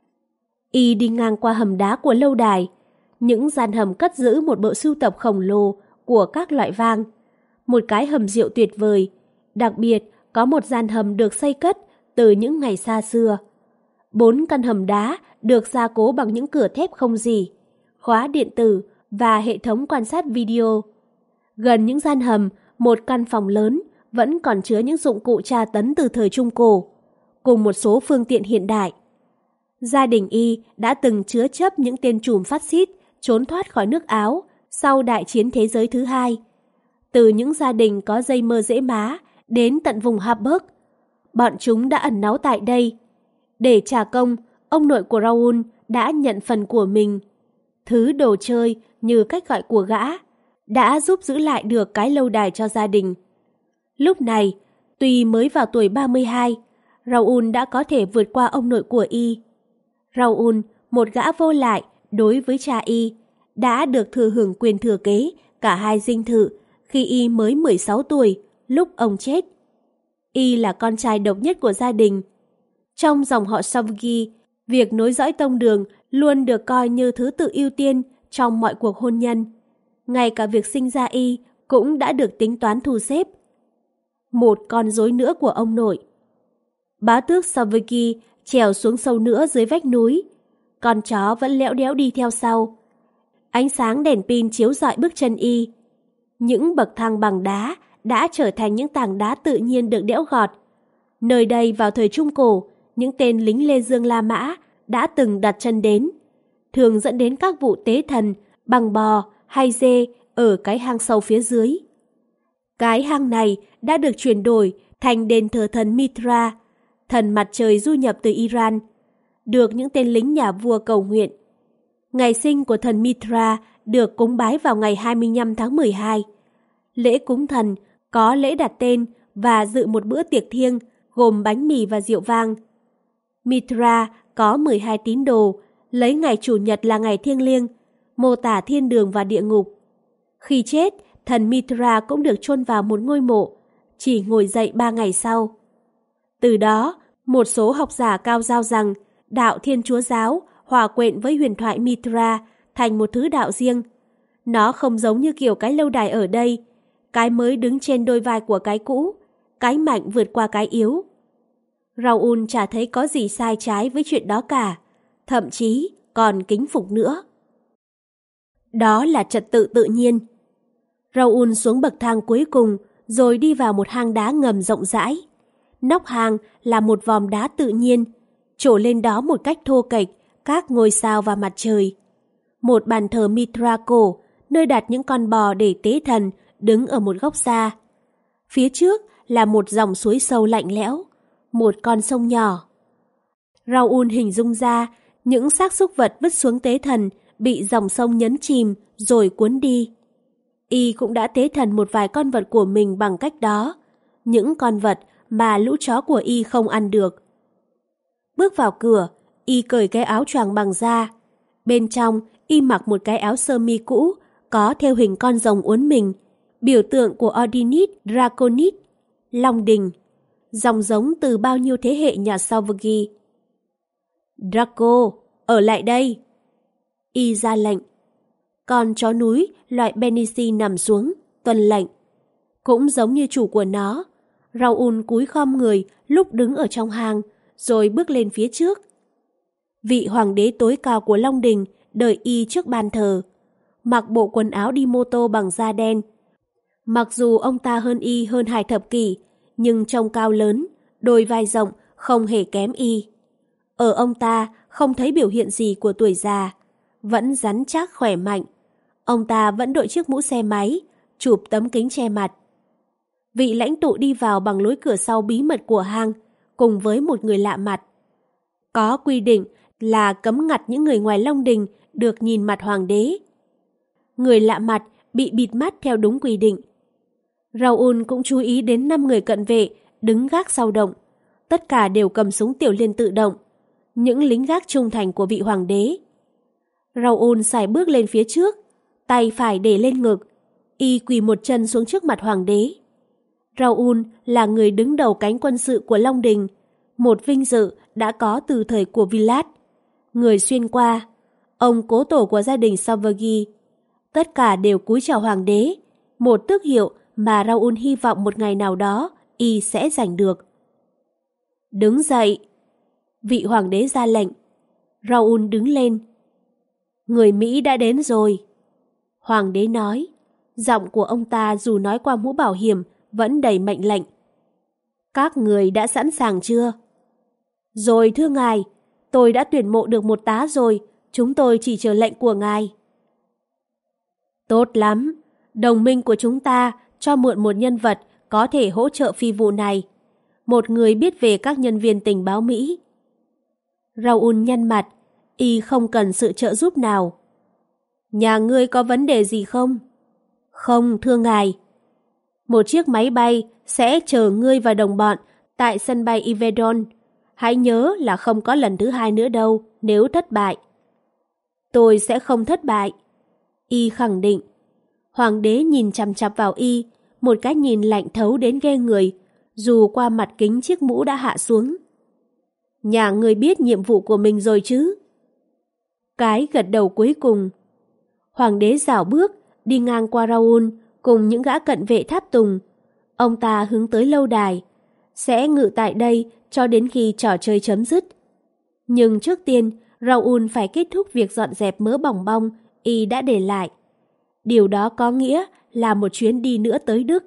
Y đi ngang qua hầm đá của lâu đài, những gian hầm cất giữ một bộ sưu tập khổng lồ của các loại vang, một cái hầm rượu tuyệt vời, đặc biệt có một gian hầm được xây cất từ những ngày xa xưa. Bốn căn hầm đá được gia cố bằng những cửa thép không rỉ, khóa điện tử và hệ thống quan sát video. Gần những gian hầm, một căn phòng lớn vẫn còn chứa những dụng cụ tra tấn từ thời Trung Cổ, cùng một số phương tiện hiện đại. Gia đình Y đã từng chứa chấp những tên trùm phát xít trốn thoát khỏi nước Áo sau Đại chiến Thế giới thứ hai. Từ những gia đình có dây mơ rễ má đến tận vùng Hamburg, bọn chúng đã ẩn náu tại đây. Để trả công, ông nội của Raoul đã nhận phần của mình. Thứ đồ chơi như cách gọi của gã đã giúp giữ lại được cái lâu đài cho gia đình. Lúc này, tuy mới vào tuổi ba mươi hai, Raoul đã có thể vượt qua ông nội của Y. Raoul, một gã vô lại đối với cha Y, đã được thừa hưởng quyền thừa kế cả hai dinh thự khi Y mới mười sáu tuổi, lúc ông chết. Y là con trai độc nhất của gia đình. Trong dòng họ Savgi, việc nối dõi tông đường luôn được coi như thứ tự ưu tiên trong mọi cuộc hôn nhân. Ngay cả việc sinh ra Y cũng đã được tính toán thu xếp. Một con rối nữa của ông nội. Bá tước Savgi trèo xuống sâu nữa dưới vách núi. Con chó vẫn lẽo đẽo đi theo sau. Ánh sáng đèn pin chiếu rọi bước chân Y. Những bậc thang bằng đá đã trở thành những tảng đá tự nhiên được đẽo gọt. Nơi đây vào thời Trung Cổ, những tên lính Lê Dương La Mã đã từng đặt chân đến, thường dẫn đến các vụ tế thần bằng bò hay dê ở cái hang sâu phía dưới. Cái hang này đã được chuyển đổi thành đền thờ thần Mitra, thần mặt trời du nhập từ Iran, được những tên lính nhà vua cầu nguyện. Ngày sinh của thần Mitra được cúng bái vào ngày hai mươi lăm tháng mười hai. Lễ cúng thần có lễ đặt tên và dự một bữa tiệc thiêng gồm bánh mì và rượu vang. Mitra có mười hai tín đồ, lấy ngày Chủ nhật là ngày thiêng liêng, mô tả thiên đường và địa ngục. Khi chết, thần Mitra cũng được chôn vào một ngôi mộ, chỉ ngồi dậy ba ngày sau. Từ đó, một số học giả cao giao rằng đạo Thiên Chúa giáo hòa quyện với huyền thoại Mitra thành một thứ đạo riêng. Nó không giống như kiểu cái lâu đài ở đây, cái mới đứng trên đôi vai của cái cũ, cái mạnh vượt qua cái yếu. Raoul chả thấy có gì sai trái với chuyện đó cả, thậm chí còn kính phục nữa. Đó là trật tự tự nhiên. Raoul xuống bậc thang cuối cùng rồi đi vào một hang đá ngầm rộng rãi. Nóc hang là một vòm đá tự nhiên, trổ lên đó một cách thô kệch các ngôi sao và mặt trời. Một bàn thờ Mitra cổ, nơi đặt những con bò để tế thần, đứng ở một góc xa. Phía trước là một dòng suối sâu lạnh lẽo, một con sông nhỏ. Raoul hình dung ra những xác súc vật vứt xuống tế thần bị dòng sông nhấn chìm rồi cuốn đi. Y cũng đã tế thần một vài con vật của mình bằng cách đó, những con vật mà lũ chó của Y không ăn được. Bước vào cửa, Y cởi cái áo choàng bằng da. Bên trong, Y mặc một cái áo sơ mi cũ có thêu hình con rồng uốn mình, biểu tượng của Ordinate Draconis, Long Đình, dòng giống từ bao nhiêu thế hệ nhà Savgi. Draco, ở lại đây. Y ra lệnh. Con chó núi loại Benici nằm xuống, tuân lệnh. Cũng giống như chủ của nó, Raoul cúi khom người lúc đứng ở trong hang, rồi bước lên phía trước. Vị hoàng đế tối cao của Long Đình đợi Y trước bàn thờ, mặc bộ quần áo đi mô tô bằng da đen. Mặc dù ông ta hơn Y hơn hai thập kỷ, nhưng trông cao lớn, đôi vai rộng, không hề kém Y. Ở ông ta không thấy biểu hiện gì của tuổi già, vẫn rắn chắc khỏe mạnh. Ông ta vẫn đội chiếc mũ xe máy, chụp tấm kính che mặt. Vị lãnh tụ đi vào bằng lối cửa sau bí mật của hang, cùng với một người lạ mặt. Có quy định là cấm ngặt những người ngoài Long Đình được nhìn mặt hoàng đế. Người lạ mặt bị bịt mắt theo đúng quy định. Raoul cũng chú ý đến năm người cận vệ đứng gác sau động. Tất cả đều cầm súng tiểu liên tự động, những lính gác trung thành của vị hoàng đế. Raoul sải bước lên phía trước, tay phải để lên ngực, Y quỳ một chân xuống trước mặt hoàng đế. Raoul là người đứng đầu cánh quân sự của Long Đình, một vinh dự đã có từ thời của Vlad. Người xuyên qua, ông cố tổ của gia đình Savagi, tất cả đều cúi chào hoàng đế, một tước hiệu mà Raoul hy vọng một ngày nào đó y sẽ giành được. Đứng dậy! Vị hoàng đế ra lệnh. Raoul đứng lên. Người Mỹ đã đến rồi. Hoàng đế nói. Giọng của ông ta dù nói qua mũ bảo hiểm vẫn đầy mệnh lệnh. Các người đã sẵn sàng chưa? Rồi thưa ngài, tôi đã tuyển mộ được một tá rồi, chúng tôi chỉ chờ lệnh của ngài. Tốt lắm, đồng minh của chúng ta cho mượn một nhân vật có thể hỗ trợ phi vụ này. Một người biết về các nhân viên tình báo Mỹ. Raoul nhăn mặt, y không cần sự trợ giúp nào. Nhà ngươi có vấn đề gì không? Không, thưa ngài. Một chiếc máy bay sẽ chở ngươi và đồng bọn tại sân bay Ivedon. Hãy nhớ là không có lần thứ hai nữa đâu nếu thất bại. Tôi sẽ không thất bại. Y khẳng định. Hoàng đế nhìn chằm chằm vào y, một cái nhìn lạnh thấu đến ghê người, dù qua mặt kính chiếc mũ đã hạ xuống. Nhà ngươi biết nhiệm vụ của mình rồi chứ? Cái gật đầu cuối cùng. Hoàng đế rảo bước, đi ngang qua Raoul cùng những gã cận vệ tháp tùng. Ông ta hướng tới lâu đài, sẽ ngự tại đây cho đến khi trò chơi chấm dứt. Nhưng trước tiên, Raoul phải kết thúc việc dọn dẹp mớ bòng bong y đã để lại. Điều đó có nghĩa là một chuyến đi nữa tới Đức.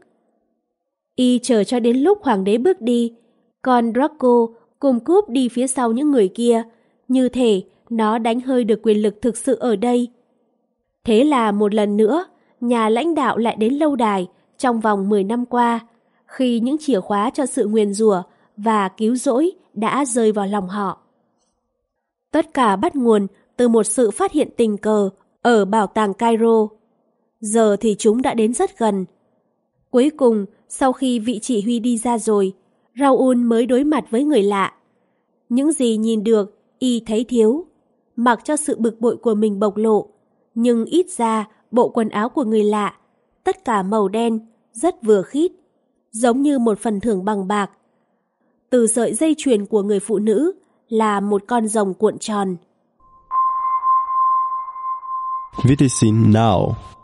Y chờ cho đến lúc hoàng đế bước đi, còn Draco cùng cúp đi phía sau những người kia, như thể nó đánh hơi được quyền lực thực sự ở đây. Thế là một lần nữa, nhà lãnh đạo lại đến lâu đài trong vòng mười năm qua, khi những chìa khóa cho sự nguyền rủa và cứu rỗi đã rơi vào lòng họ. Tất cả bắt nguồn từ một sự phát hiện tình cờ ở bảo tàng Cairo. Giờ thì chúng đã đến rất gần. Cuối cùng, sau khi vị chỉ huy đi ra rồi, Raoul mới đối mặt với người lạ. Những gì nhìn được, y thấy thiếu. Mặc cho sự bực bội của mình bộc lộ, nhưng ít ra bộ quần áo của người lạ, tất cả màu đen, rất vừa khít, giống như một phần thưởng bằng bạc. Từ sợi dây chuyền của người phụ nữ là một con rồng cuộn tròn. Wiedersehen now.